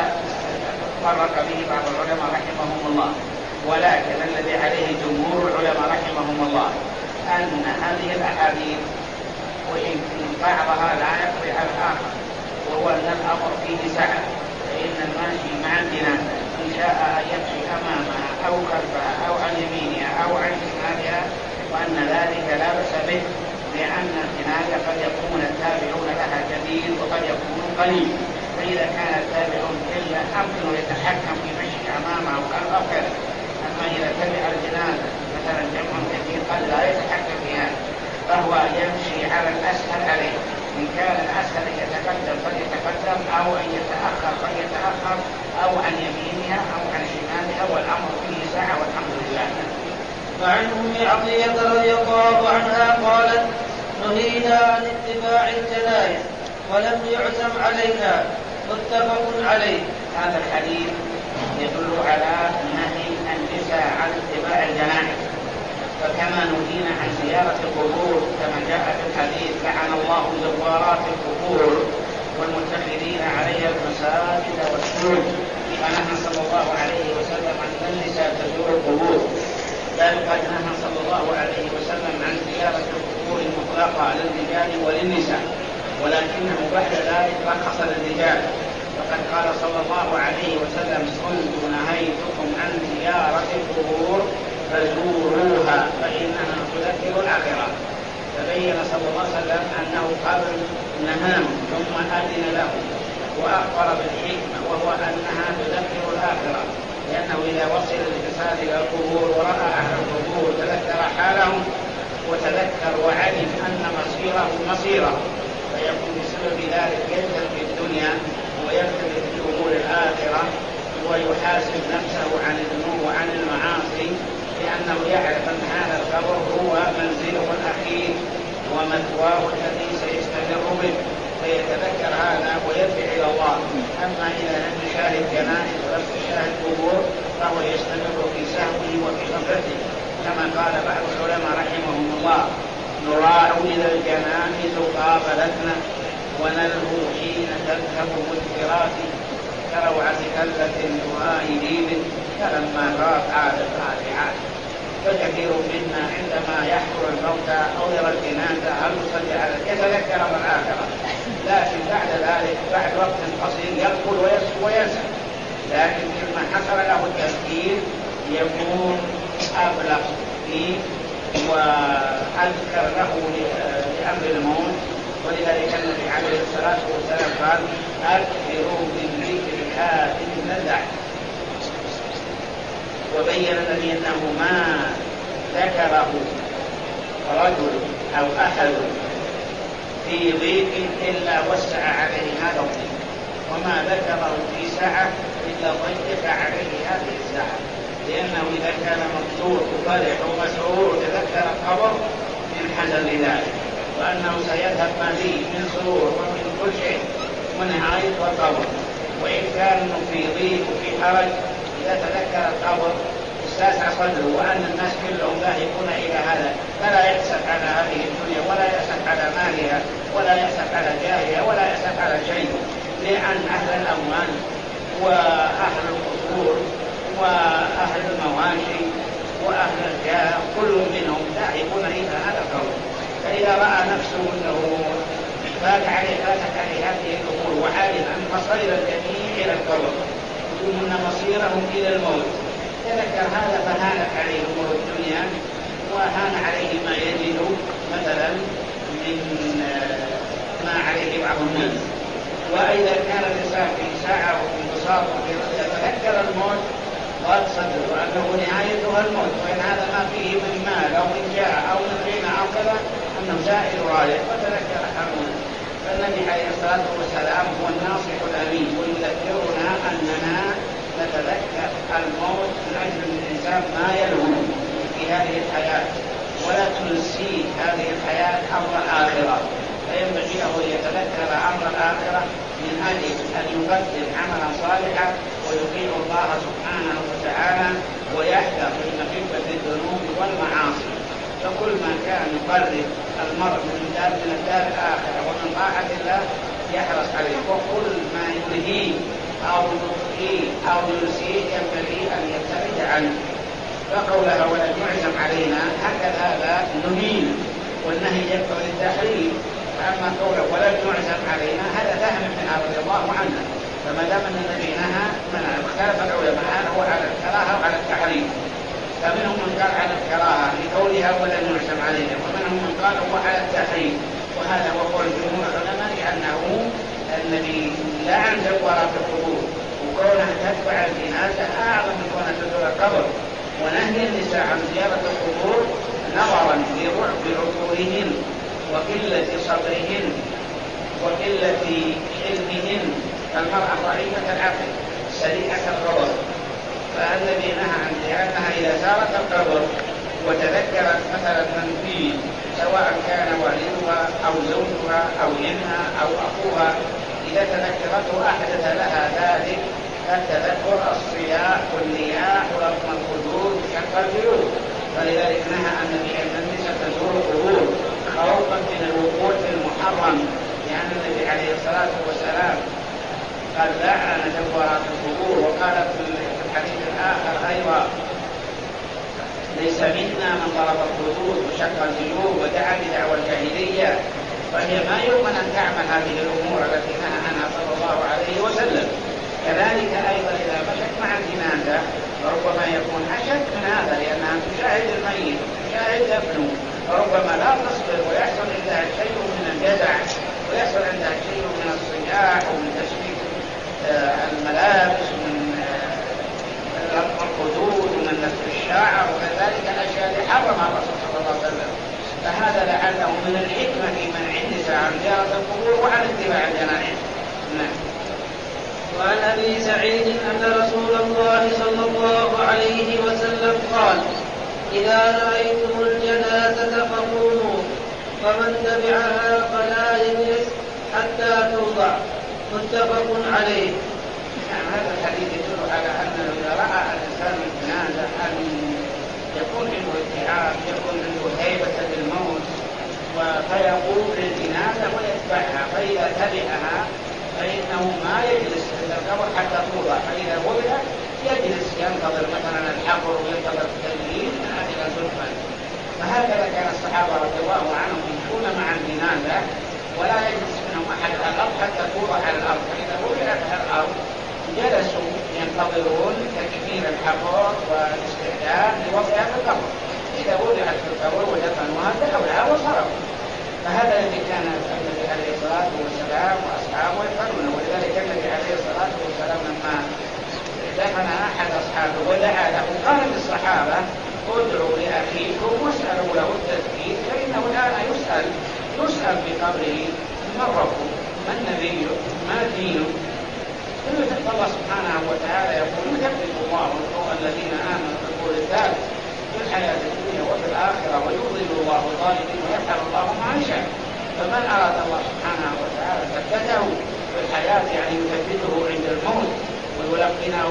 فرق به بعض العلماء رحمهم الله، ولكن الذي عليه جمهور العلماء رحمهم الله أن هذه الأحاديث وإن بعضها لا يقضي على الآخر، وهو أن الأمر فيه سعة، فإن الماشي مع الجنازة إن شاء أن يمشي أمامها أو خلفها أو عن يمينها أو عن شمالها، وأن ذلك لا بأس به، لأن الجنازة قد يكون التابعون لها كثير وقد يكون قليل، فإذا كان التابعون إلا أمكن يتحكم في مشي أمامه أو كذا. أما إذا تبع الجنازة مثلا جمع كثير قد لا يتحكم فيها، فهو يمشي على الأسهل عليه، إن كان الأسهل أن يتقدم فليتقدم أو أن يتأخر فليتأخر أو عن يمينها أو عن شمالها، والأمر فيه ساعة والحمد لله. وعن أم عطية رضي الله عنها قالت: نهينا عن اتباع الجنائز ولم يعزم عليها، متفق عليه. هذا الحديث يدل على نهي النساء عن اتباع الجنائز، فكما نهينا عن زيارة القبور كما جاء في الحديث: لعن الله زوارات القبور والمتخذين عليها المساجد والسجود، فنهى صلى الله عليه وسلم عن النساء تزور القبور، بل قد نهى صلى الله عليه وسلم عن زيارة القبور المطلقة للرجال وللنساء، ولكنه بعد ذلك رخص للرجال، فقد قال صلى الله عليه وسلم: كنت نهيتكم عن زيارة القبور فزوروها فإنها تذكر الآخرة. فبين صلى الله عليه وسلم أنه قبل نهاهم ثم أذن له وأخبر بالحكمة، وهو أنها تذكر الآخرة، لأنه إذا وصل الإنسان إلى القبور ورأى أهل القبور تذكر حالهم وتذكر وعلم أن مصيره مصيره، فيكون بسبب ذلك يجهل في الدنيا ويبتعد في أمور الآخرة ويحاسب نفسه عن الذنوب وعن المعاصي، لأنه يعرف أن هذا القبر هو منزله الأخير ومثواه الذي سيستمر به، فيتذكر هذا ويرجع إلى الله. أما إذا لم يشاهد جنائز ولم يشاهد قبور فهو يستمر في سهوه وفي غفلته، كما قال بعض العلماء رحمهم الله: نراع إذا الجنائز قابلتنا ونلهو حين تذهب مذكرات كروعة كلة مؤايدين فلما غاب عادت رافعات. فكثير منا عندما يحضر الموتى أو يرى الجنازة هل يصلي على يتذكر الآخرة، لكن بعد ذلك بعد وقت قصير يقول وينسى، لكن لما حصل له التفكير يكون أبلغ فيه وأذكر له لأمر الموت. ولذلك النبي عليه الصلاة والسلام قال: أكثروا من ذكر هذه اللذة. وبين النبي أنه ما ذكره رجل أو أحد في ضيق إلا وسع عليه هذا الضيق، وما ذكره في سعة إلا ضيق عليه هذه الساعة، لأنه إذا كان مبسوط وفرح ومسرور تذكر القبر من حزن ذلك، وأنه سيذهب ما فيه من سرور ومن كل شيء ونهاية القبر. وإن كان في ضيق وفي حرج إذا تذكر القبر استاسع صدره، وأن الناس كلهم لاهقون إلى هذا، فلا يحسب على هذه الدنيا ولا يحسب على مالها ولا يحسب على جاهها رأى نفسه أنه فات عليه فاتت عليه هذه الأمور وعالم أن مصير الجميع إلى القبر ثم أن مصيرهم إلى الموت، تذكر هذا فهانت عليه أمور الدنيا وهان عليه ما يجد مثلا من ما عليه بعض الناس. وإذا كان الإنسان في ساعة وفي انبساط يتذكر الموت ضاق صدره وأنه نهايتها الموت، وإن هذا ما فيه من مال أو من جاه أو من غنى أو كذا أنه زائل رايح وتذكر حرمه. فالنبي عليه الصلاة والسلام هو الناصح الأمين ويذكرنا أننا نتذكر الموت من أجل الإنسان ما يلوم في هذه الحياة ولا تنسي هذه الحياة أمر الآخرة، فينبغي له أن يتذكر أمر الآخرة من أجل أن يقدم عملا صالحا ويطيع الله سبحانه وتعالى ويحذر من مخفة الذنوب والمعاصي. فكل ما كان يقرب المرء من الدار من الدار الآخرة ومن طاعة الله يحرص عليه، وكل ما يلهيه أو يطغيه أو ينسيه ينبغي أن يبتعد عنه. فقولها ولن يعزم علينا هكذا لا نهين، والنهي يقتضي التحريم. فأما قوله ولن يعزم علينا هذا فهم منها رضي الله عنها، فما دام أن النبي نهى من اختلف العلماء هل هو على الكراهة وعلى التحريم. فمنهم من قال على الكراهة لقولها ولن يعزم علينا، ومنهم من قال هو على التحريم، وهذا هو قول جمهور العلماء لأنه النبي لعن زوارات القبور وكونها تتبع الجنازة أعظم من كونها تزور القبر، ونهي النساء عن زيارة القبور نظرا لرعب عقولهن وقلة صبرهن وقلة حلمهن. المرأة ضعيفة العقل سريعة الغضب، فالذي نهى عن لأنها إذا زارت القبر وتذكرت مثلا من فيه سواء كان والدها أو زوجها أو ابنها أو أخوها، إذا تذكرته أحدث لها ذلك التذكر الصياح والنياح ورقم الخدود وشق الجيوب. فلذلك نهى النبي أن النساء تزور القبور خوفا من الوقوع في المحرم، لأن النبي عليه الصلاة والسلام قال لعن زوارات القبور. وقال في الحديث الآخر أيضا ليس منا من ضرب الخدود وشق الجيوب ودعا بدعوى الجاهلية. فهي ما يؤمن أن تعمل هذه الأمور التي نهى عنها صلى الله عليه وسلم. كذلك أيضا إذا مشت مع الجنازة فربما يكون أشد من هذا، لأنها تشاهد الميت تشاهد ابنه، فربما لا تصبر ويحصل عندها شيء من الجزع ويحصل عندها شيء من الصياح ومن تشبيك الملابس ومن رفع الخدود ومن نفس الشاعر وكذلك الأشياء اللي حرمها الرسول صلى الله عليه وسلم. فهذا لعله من الحكمة في منع النساء عن زيارة القبور وعن اتباع الجنائز. نعم. وعن أبي سعيد أن رسول الله صلى الله عليه وسلم قال: إذا رأيتم الجنازة فقوموا، فمن تبعها فلا يجلس حتى توضع. متفق عليه. نعم. هذا الحديث يدل على أنه إذا رأى الإنسان الجنازة أن يكون عنده اتعاب، يكون عنده هيبة للموت، فيقوم للجنازة ويتبعها، فإذا تبعها فإنه ما يجلس عند القبر حتى توضع، فإذا وضعت يجلس ينتظر مثلا الحفر وينتظر التجهيز من أجل الزلفة. فهكذا كان الصحابة رضي الله عنهم يمشون مع الجنازة ولا يجلس منهم أحد على الأرض حتى توضع على الأرض، فإذا وضعت على الأرض جلسوا ينتظرون تكميل الحفر والاستعداد لوضعها في القبر. إذا وضعت في القبر ودفنوها دخلوها وصرفوا. فهذا الذي كان النبي عليه الصلاة والسلام وأصحابه يفعلونه. ولذلك النبي عليه الصلاة والسلام لما دفن أحد أصحابه ودعا له قال للصحابة: ادعوا لأخيكم واسألوا له التثبيت، فإنه الآن يسأل يسأل في قبره: من ربه؟ من نبيه؟ ما دينه؟ الله سبحانه وتعالى يقول: يثبت الله الذين آمنوا بالقول الثابت في الحياة الدنيا وفي الآخرة ويضل الله الظالمين ويفعل الله ما يشاء. فمن أراد الله سبحانه وتعالى ثبته في الحياة، يعني يثبته عند الموت ويلقنه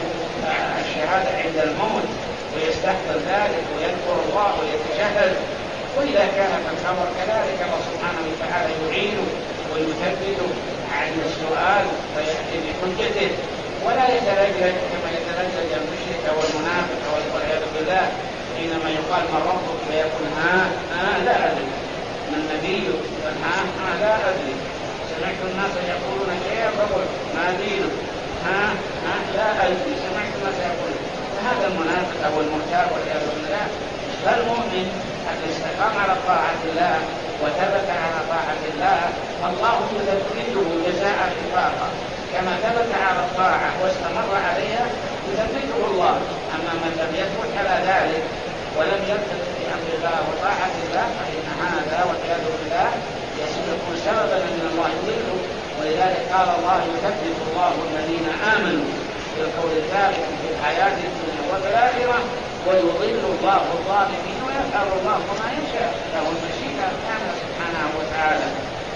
الشهادة عند الموت ويستحضر ذلك ويذكر الله ويتشهد. وإذا كان في الخبر كذلك الله سبحانه وتعالى يعينه ويثبته عند السؤال فيأتي بحجته ولا يتلجلج كما يتلجلج المشرك والمنافق والعياذ بالله حينما يقال: من ربك؟ فيقول: ها ها لا أدري. من النبي؟ ها ها لا أدري. سمعت الناس يقولون شيئا فقلت ما دينه؟ ها ها لا أدري. سمعت الناس يقولون. فهذا المنافق أو المرتاب والعياذ بالله. فالمؤمن الذي استقام على طاعة الله وثبت على طاعة الله الله يثبته جزاء وفاقا، كما ثبت على الطاعة واستمر عليها يثبته الله. أما من لم يثبت على ذلك ولم يلتزم بأمر الله وطاعة الله فإن هذا والعياذ بالله يكون سببا من الله يضله. ولذلك قال الله يثبت الله الذين آمنوا بالقول الثابت في الحياة الدنيا والآخرة ويضل الله الظالمين ويفعل الله ما يشاء، له المشيئة كاملة سبحانه وتعالى.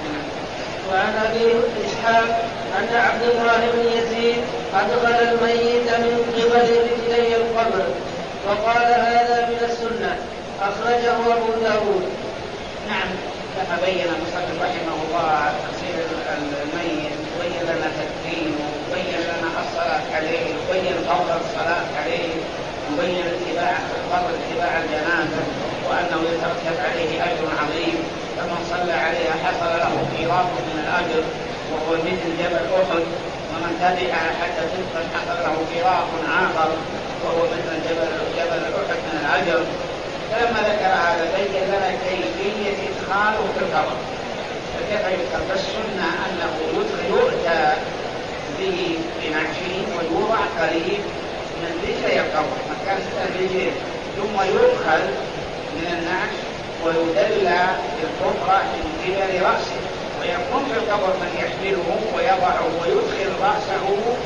وعن ابي اسحاق ان عبد الله بن يزيد ادخل الميت من قبل رجلي القبر وقال هذا من السنه، اخرجه ابو داود. نعم، كما بين المصنف رحمه الله تفسير الميت، بين لنا تكفينه، بين لنا الصلاه عليه، بين فضل الصلاه عليه، وبين اتباع فضل اتباع الجنازه وانه يترتب عليه اجر عظيم، فمن صلى عليها حصل له قيراط من الاجر وهو مثل جبل احد، ومن تبعها حتى تدخل حصل له قيراط اخر وهو مثل جبل جبل احد من الاجر. فلما ذكر هذا بين لنا كيفيه ادخاله في القبر، فكيف يذكر؟ فالسنه انه يؤتى به بنعشه ويوضع قريب من رجلي القبر مكان الرجل، ثم يؤخذ من النعش ويدلى بالحفرة من قبل رأسه، ويكون في القبر من يحمله ويضعه ويدخل رأسه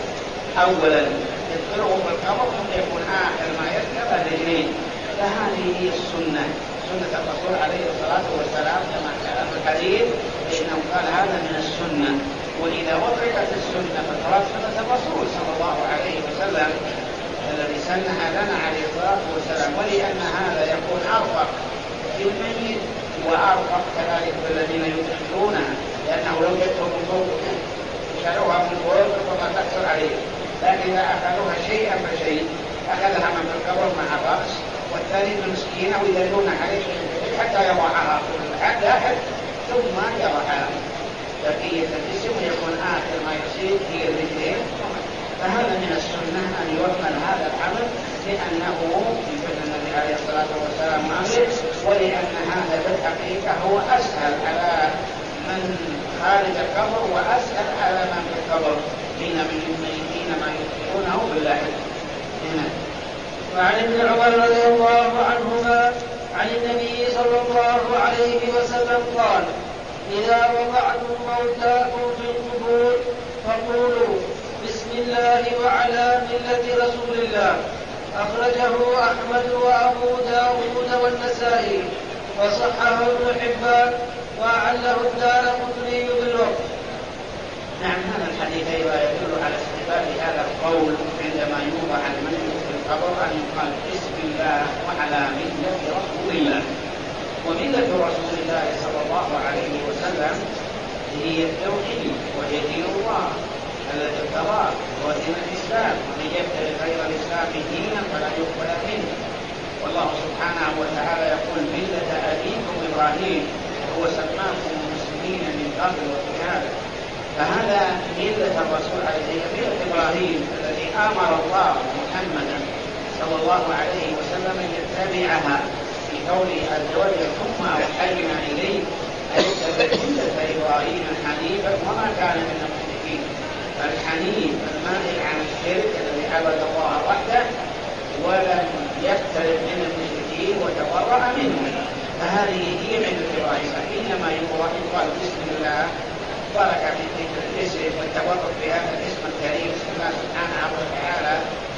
أولا، يدخله في القبر ثم يكون آخر ما يذكر الرجلين. فهذه هي السنة، سنة الرسول عليه الصلاة والسلام كما جاء في الحديث إنه قال هذا من السنة. وإذا وضعت السنة فقرأت سنة الرسول صلى الله عليه وسلم الذي سنها لنا عليه الصلاة والسلام، ولأن هذا يكون أرفق بالميت وأرفق كذلك بالذين يدخلونها، لأنه لو جدوا من فوق شالوها من فوق فما تأثر عليه، لكن إذا أخذوها شيئا فشيء أخذها من القبر مع الرأس والثاني المسكين ويدلون عليه حتى يضعها كل أحد ثم يضعها بقية الجسم ويكون آخر ما يصير هي الرجلين. فهذا من السنة أن يعمل هذا العمل لأنه مثل النبي عليه الصلاة والسلام أمر، ولأن هذا بالحقيقة هو أسهل على من خارج القبر وأسهل على من في القبر حينما يدخلونه باللحد. وعن ابن عمر رضي الله عنهما عن النبي صلى الله عليه وسلم قال إذا وضعتم موتاكم في القبور فقولوا بسم الله وعلى ملة رسول الله، أخرجه أحمد وأبو داود والنسائي وصححه ابن حبان وأعله الدارقطني بالوقت. نعم، هذا الحديث أيضا يدل على استحباب هذا القول عندما يوضع الميت في القبر أن يقال بسم الله وعلى ملة رسول الله. وملة رسول الله صلى الله عليه وسلم هي التوحيد وهي دين الله الذي ارتضاه هو دين الإسلام، ومن يبتغي غير الإسلام دينا فلا يقبل منه. والله سبحانه وتعالى يقول ملة أبيكم إبراهيم وهو سماكم المسلمين من قبل وفي هذا. فهذا ملة الرسول عليه ملة إبراهيم الذي أمر الله محمدا صلى الله عليه وسلم أن يتبعها في قوله عز وجل ثم أوحينا إليه أن يتبع ملة إبراهيم حنيفا وما كان من المشركين. فالحنيف المائل عن الشرك الذي عبد الله وحده ولم يقترب من المشركين وتبرأ منهم. فهذه هي ملة إبراهيم. حينما يقال بسم الله بركة في ذكر الاسم والتوقف بهذا الاسم الكريم بسم الله سبحانه وتعالى،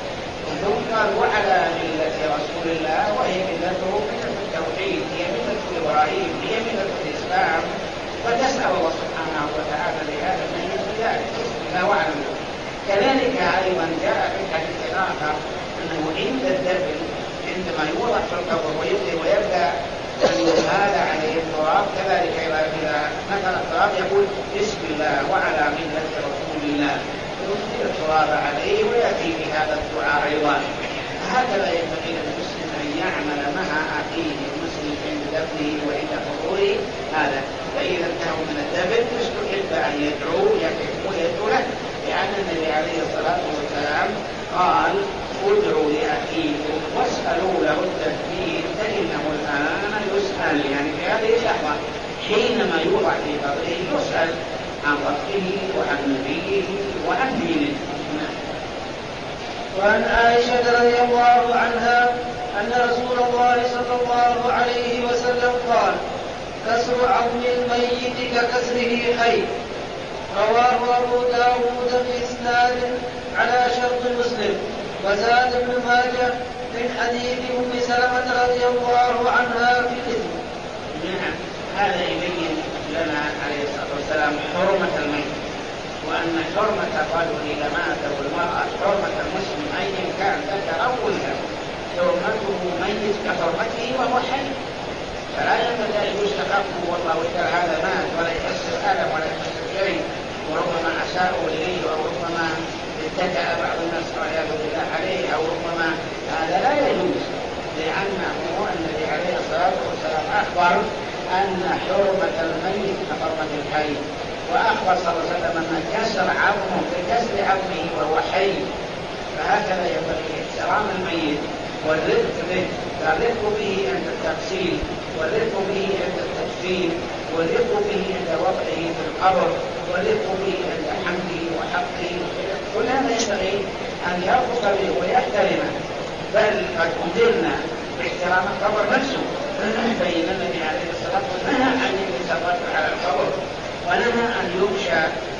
ثم قال وعلى ملة رسول الله وهي ملته ملة التوحيد، هي ملة إبراهيم، هي ملة الإسلام. فتسأل الله سبحانه وتعالى لهذا الميت بذلك بسم الله وعلى ملته. كذلك أيضا جاء في الحديث الآخر أنه عند الدفن عندما يوضع في القبر ويبدأ أن يهال عليه التراب كذلك إذا مثل التراب يقول بسم الله وعلى ملة رسول الله، ينزل التراب عليه ويأتي بهذا الدعاء أيضا. هكذا ينبغي للمسلم أن يعمل مع أخيه المسلم عند دفنه وعند حضوره هذا. فإذا انتهوا من الدفن يستحب أن يدعو ويدعو له، لأن النبي عليه الصلاة والسلام قال ادعوا لأخيكم واسألوا له التثبيت فإنه الآن يسأل، يعني في هذه اللحظة حينما يوضع في قبره يسأل عن ربه وعن نبيه وعن دينه. وعن عائشة رضي الله عنها أن رسول الله صلى الله عليه وسلم قال كسر عظم الميت ككسره حي. رواه أبو داود بإسناد على شرط مسلم. وزاد ابن ماجه من حديث أم سلمة رضي الله عنها في الإثم. نعم، هذا يبين لنا عليه الصلاة والسلام حرمة الميت، وأن حرمة الرجل إذا مات والمرأة حرمة المسلم أيا كان ذكر أو أنثى، حرمته ميت كحرمته وهو حي، فلا ينبغي أن يستخفه والله إذا هذا مات ولا يحسر ألم ولا يحسر شيء، وربما أساءوا إليه أو ربما اتكأ بعض الناس والعياذ بالله عليه، أو ربما هذا لا يجوز، لأنه النبي عليه الصلاة والسلام أخبر أن حرمة الميت كحرمة الحي، وأخبر صلى الله عليه وسلم أن كسر عظمه بكسر عظمه وهو حي. فهكذا ينبغي احترام الميت والرفق به، الرفق به عند التغسيل، والرفق به عند التدفين، والرفق به عند وضعه في القبر، والرفق به عند حمده وحقه. كل هذا ينبغي أن يرفق به ويحترمه، بل قد أمرنا باحترام القبر نفسه، فإن النبي عليه الصلاة والسلام نهى أن يتسرب على القبر، ونهى أن يمشى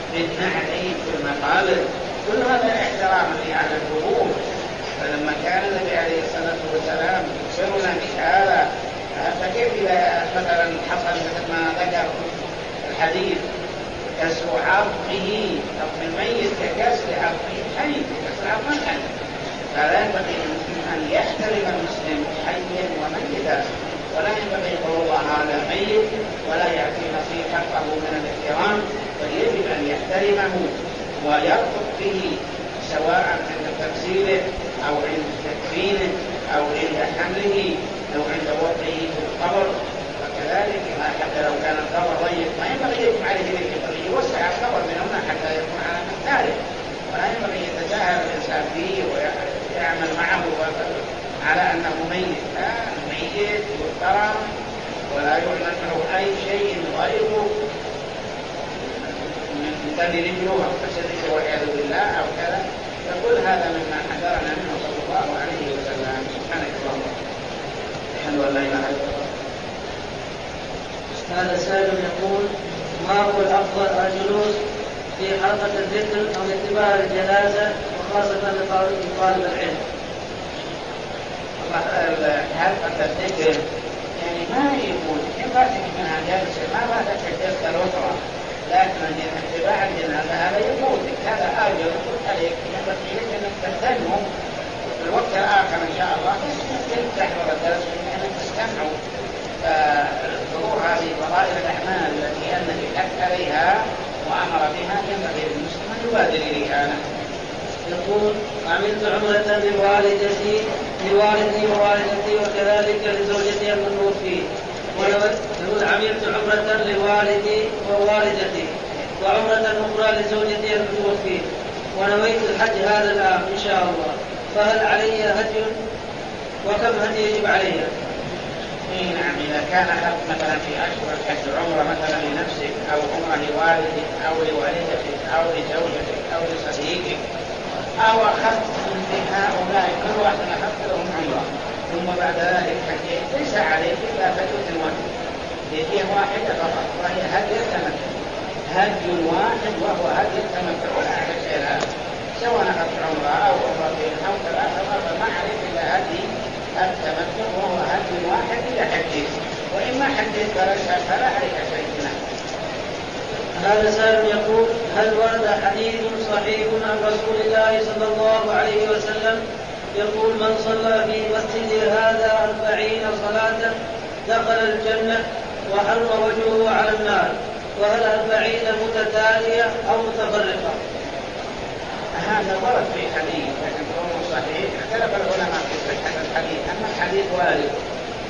بالنعل في المقابر. كل هذا احتراما على القبور. فلما كان النبي عليه الصلاة والسلام يكسرنا بهذا، فكيف إذا مثلا حصل مثل ما ذكر الحديث كسر عظمه عظم الميت ككسر عظمه الحي، كسر عظم الحي، فلا ينبغي أن يحترم المسلم حيا وميتا، ولا ينبغي يقول الله هذا ميت ولا يعطي نصيب حقه من الاحترام، بل يجب أن يحترمه ويرفق به، سواء عند تغسيله أو عند تكفينه أو عند حمله أو عند وضعه في القبر. وكذلك حتى لو كان القبر ضيق ما ينبغي يجب عليه أن يوسع القبر من هنا حتى يكون على مكانه، ولا ينبغي يتساهل الإنسان فيه ويعمل معه على أنه ميت. لا، ميت يحترم ولا يعمل معه أي شيء غيره من تبي رجله أو تشرك والعياذ بالله أو كذا، فكل هذا مما حذرنا منه صلى الله عليه وسلم. سبحانك اللهم أشهد أن لا إله إلا الله. هذا سائل يقول ما هو الأفضل الجلوس في حلقة الذكر أو اتباع الجنازة وخاصة لطالب العلم؟ حلقة الذكر يعني ما يكون ينبغي منها جلسة، ما فاتك الجلسة الأخرى، لكن اتباع الجنازة هذا يفوتك، هذا أرجو عليك ينبغي لك أنك تهتمه في الوقت الآخر إن شاء الله، بس تحضر الدرس وأنك تستمعوا. فظهور هذه فضائل الأعمال التي النبي حث عليها وأمر بها ينبغي للمسلم أن يبادر إليها. يقول عملت عمرة لوالدتي لوالدي ووالدتي وكذلك لزوجتي المتوفي، يقول عملت عمرة لوالدي ووالدتي وعمرة أخرى لزوجتي المتوفي ونويت الحج هذا العام إن شاء الله، فهل علي هدي وكم هدي يجب علي؟ نعم، إذا كان حج مثلا في أشهر الحج عمرة مثلا لنفسك أو عمرة لوالدك أو لوالدتك أو لزوجتك أو لصديقك أو أخذت من هؤلاء كل واحد أخذت لهم عمرة ثم بعد ذلك حجيت، ليس عليك إلا فدية واحدة، فدية واحدة فقط وهي هدي التمتع، هدي واحد وهو هدي التمتع ولا أحد شيئا، سواء أخذت عمرة أو عمرتين أو ثلاثة فما عليك إلا هدي التمتع وهو هدي واحد إلى حجيت، وإما حجيت فلا عليك شيء. هذا سائل يقول هل ورد حديث صحيح عن رسول الله صلى الله عليه وسلم يقول من صلى في مسجد هذا أربعين صلاة دخل الجنة وحرم وجهه على النار، وهل أربعين متتالية أو متفرقة؟ هذا ورد في حديث لكن هو صحيح، اختلف العلماء في صحة الحديث، أما الحديث وارد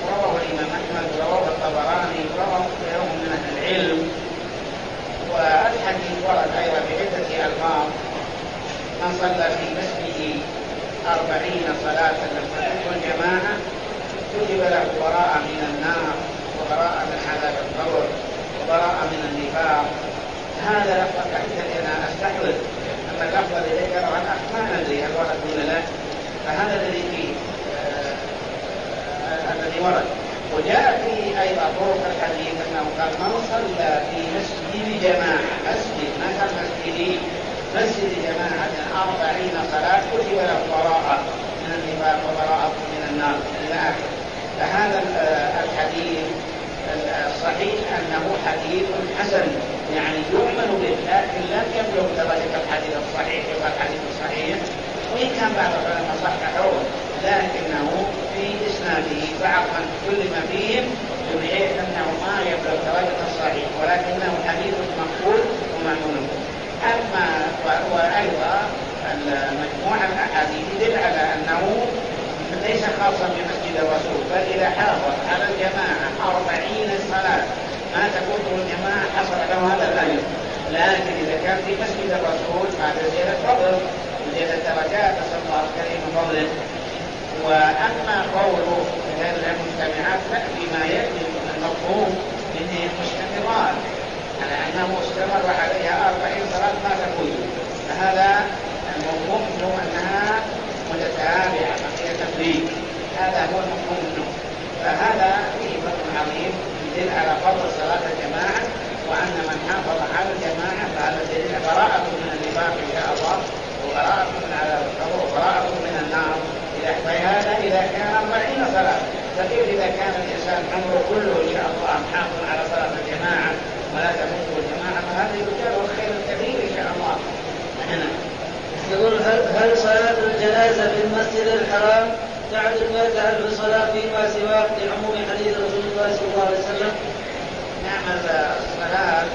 ورواه الإمام أحمد ورواه الطبراني ورواه غيرهم من أهل العلم. والحديث ورد أيضا بعدة ألفاظ: من صلى في مسجده أربعين صلاة لم تكن جماعة كتب له براءة من النار وبراءة من عذاب القبر وبراءة من النفاق. هذا لفظ عندنا أستحضر أما اللفظ الذي ذكره الأخ ما ندري هل ورد ولا لا، فهذا الذي فيه آه الذي ورد. وجاء فيه أيضا طرق الحديث أنه قال: من صلى في مسجد جماعة، مسجد ما كان مسجدي، مسجد جماعة أربعين صلاة كتب له براءة من النفاق وبراءة من النار إلى آخره. فهذا الحديث الصحيح أنه حديث حسن يعني يؤمن به، لكن لم يبلغ درجة الحديث الصحيح يبقى الحديث الصحيح، وإن كان بعض العلماء صححوه لكنه في إسناده بعض من كل ما فيهم بحيث أنه ما يبلغ درجة الصحيح، ولكنه حديث مقبول ومعمول. أما وأيضا مجموع الأحاديث يدل على أنه ليس خاصا بمسجد الرسول، بل إذا حافظ على الجماعة أربعين صلاة ما تكون الجماعة حصل له هذا الأجر. لكن إذا كان في مسجد الرسول هذا زيادة فضل وزيادة درجات، نسأل الله الكريم فضله. وأما قوله غير المجتمعات فبما يأتي المفهوم منه مستمرات على أنه استمر عليها أربعين صلاة ما تكون، فهذا المفهوم هو أنها متتابعة بقية تفريق، هذا هو المفهوم منه. فهذا فيه فضل عظيم يدل على فضل صلاة الجماعة، وأن من حافظ على الجماعة فهذا دليل براءة من النفاق إن شاء الله، وبراءة من عذاب القبر وبراءة من النار. فهذا إذا كان أربعين صلاة، فكيف إذا كان الإنسان عمره كله إن شاء الله حافظ على صلاة الجماعة ولا تفوت الجماعة، فهذا يرجع الخير الكثير إن شاء الله. هنا يقول: هل, هل صلاة الجنازة في المسجد الحرام تعدل مئة ألف صلاة فيما سواه لعموم حديث رسول الله صلى الله عليه وسلم؟ نعم، الصلاة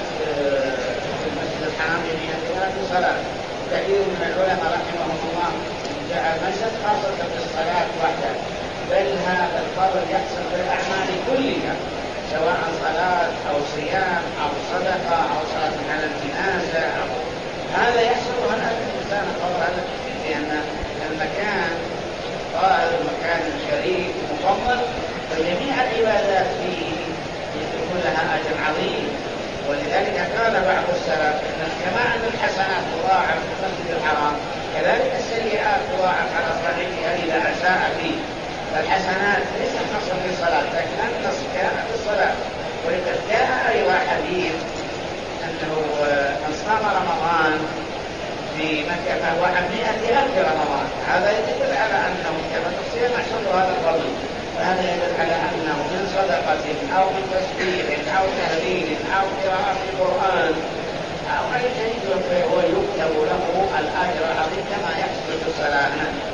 في المسجد الحرام مئة ألف صلاة. كثير من العلماء رحمهم الله جعل المسجد خاصة بالصلاة وحدها، بل هذا الفضل يحصل بالأعمال كلها سواء صلاة أو صيام أو صدقة أو صلاة على الجنازة أو هذا يحصل. هذا الإنسان قال هذا لأن المكان قال مكان شريف مفضل، فجميع العبادات فيه يكون لها أجر عظيم. ولذلك قال بعض السلف إن كما أن الحسنات تضاعف في المسجد الحرام كذلك السيئات تضاعف على صاحبها إذا أساء فيه. فالحسنات ليست خاصة بالصلاة، لكن النص كان في الصلاة. ولقد جاء أيضا حديث أنه من صام رمضان في مكة فهو عن مئة ألف رمضان. هذا يدل على أنه كما تصير محصول هذا الفضل، فهذا يدل على أنه من صدقة أو من تسبيح أو تهليل أو قراءة القرآن أو أي شيء فهو يكتب له الأجر العظيم كما يحصل في الصلاة.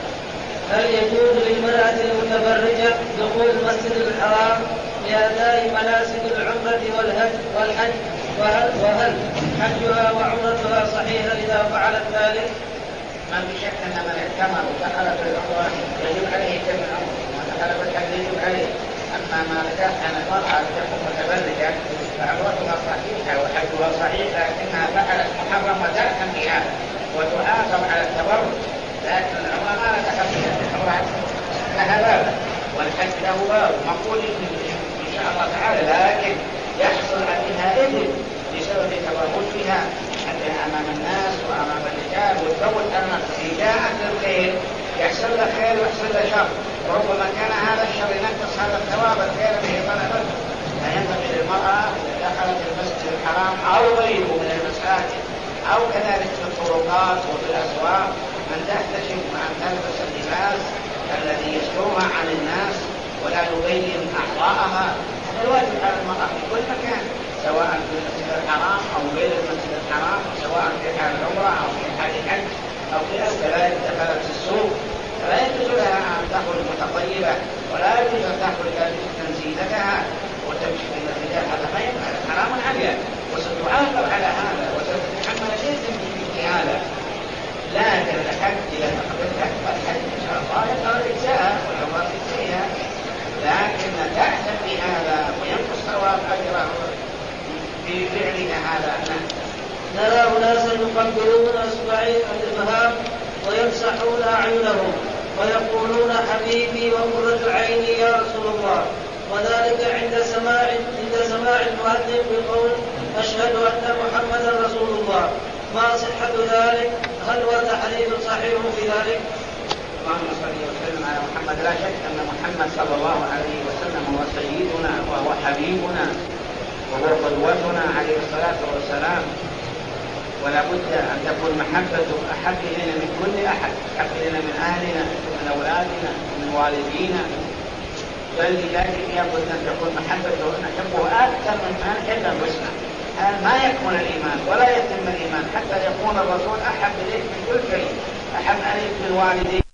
هل يجوز للمرأة المتبرجة دخول المسجد الحرام لأداء مناسك العمرة والحج؟ وهل, وهل حجها وعمرتها صحيحة إذا فعلت ذلك؟ ما في شك أن من اعتمر ودخل في العمرة يجب عليه كم العمر، ومن دخل في الحج يجب عليه. أما ما ذكرت عن المرأة تكون متبرجة فعمرتها صحيحة وحجها صحيح، لكنها فعلت محرم وتأثم بها وتعاقب على التبرج. لكن العمرة ما لها دخل فيها، العمرة لها باب والحج له باب مقبول إن شاء الله تعالى، لكن يحصل عليها إثم بسبب تبرجها حتى أمام الناس وأمام الرجال وتفوت أمام إجاءة للخير، يحصل له خير ويحصل له شر، وربما كان هذا الشر ينقص هذا الثواب الخير به طلبته. فينبغي للمرأة إذا دخلت المسجد الحرام أو غيره من المساجد أو كذلك في الطرقات وفي الأسواق من تحتشم وأن تلبس اللباس الذي يسترها عن الناس ولا يبين أعضاءها. هذا الواجب على المرأة في كل مكان، سواء في المسجد الحرام أو غير المسجد الحرام، سواء في حال العمرة أو في حال الحج أو في كذلك دخلت في السوق، فلا يجوز لها أن تخرج متطيبة ولا يجوز أن تخرج تنزيلتها وتمشي في الرجال، هذا ما ينفع، حرام عليها وستعاقب على هذا وستتحمل إثم في هذا. لكن الحج إذا تقبلت الحج إن شاء الله يقال إجزاءها والعمرة تجزيها، لكن كره هذا؟ نرى أناسا يقبلون أصبعي الإبهام ويمسحون أعينهم ويقولون حبيبي وقرة عيني يا رسول الله، وذلك عند سماع عند سماع المؤذن بقول أشهد أن محمدا رسول الله. ما صحة ذلك؟ هل ورد حديث صحيح في ذلك؟ اللهم صل وسلم على محمد. لا شك أن محمد صلى الله عليه وسلم هو سيدنا وهو حبيبنا وهو قدوتنا عليه الصلاة والسلام، ولا بد أن تكون محبته أحب إلينا من كل أحد، أحب إلينا من أهلنا من أولادنا من والدينا، بل لذلك يجب أن تكون محبته نحبه أكثر من ما نحب أنفسنا. هذا ما يكمل الإيمان ولا يتم الإيمان حتى يكون الرسول أحب إليك من كل شيء، أحب عليك من والديك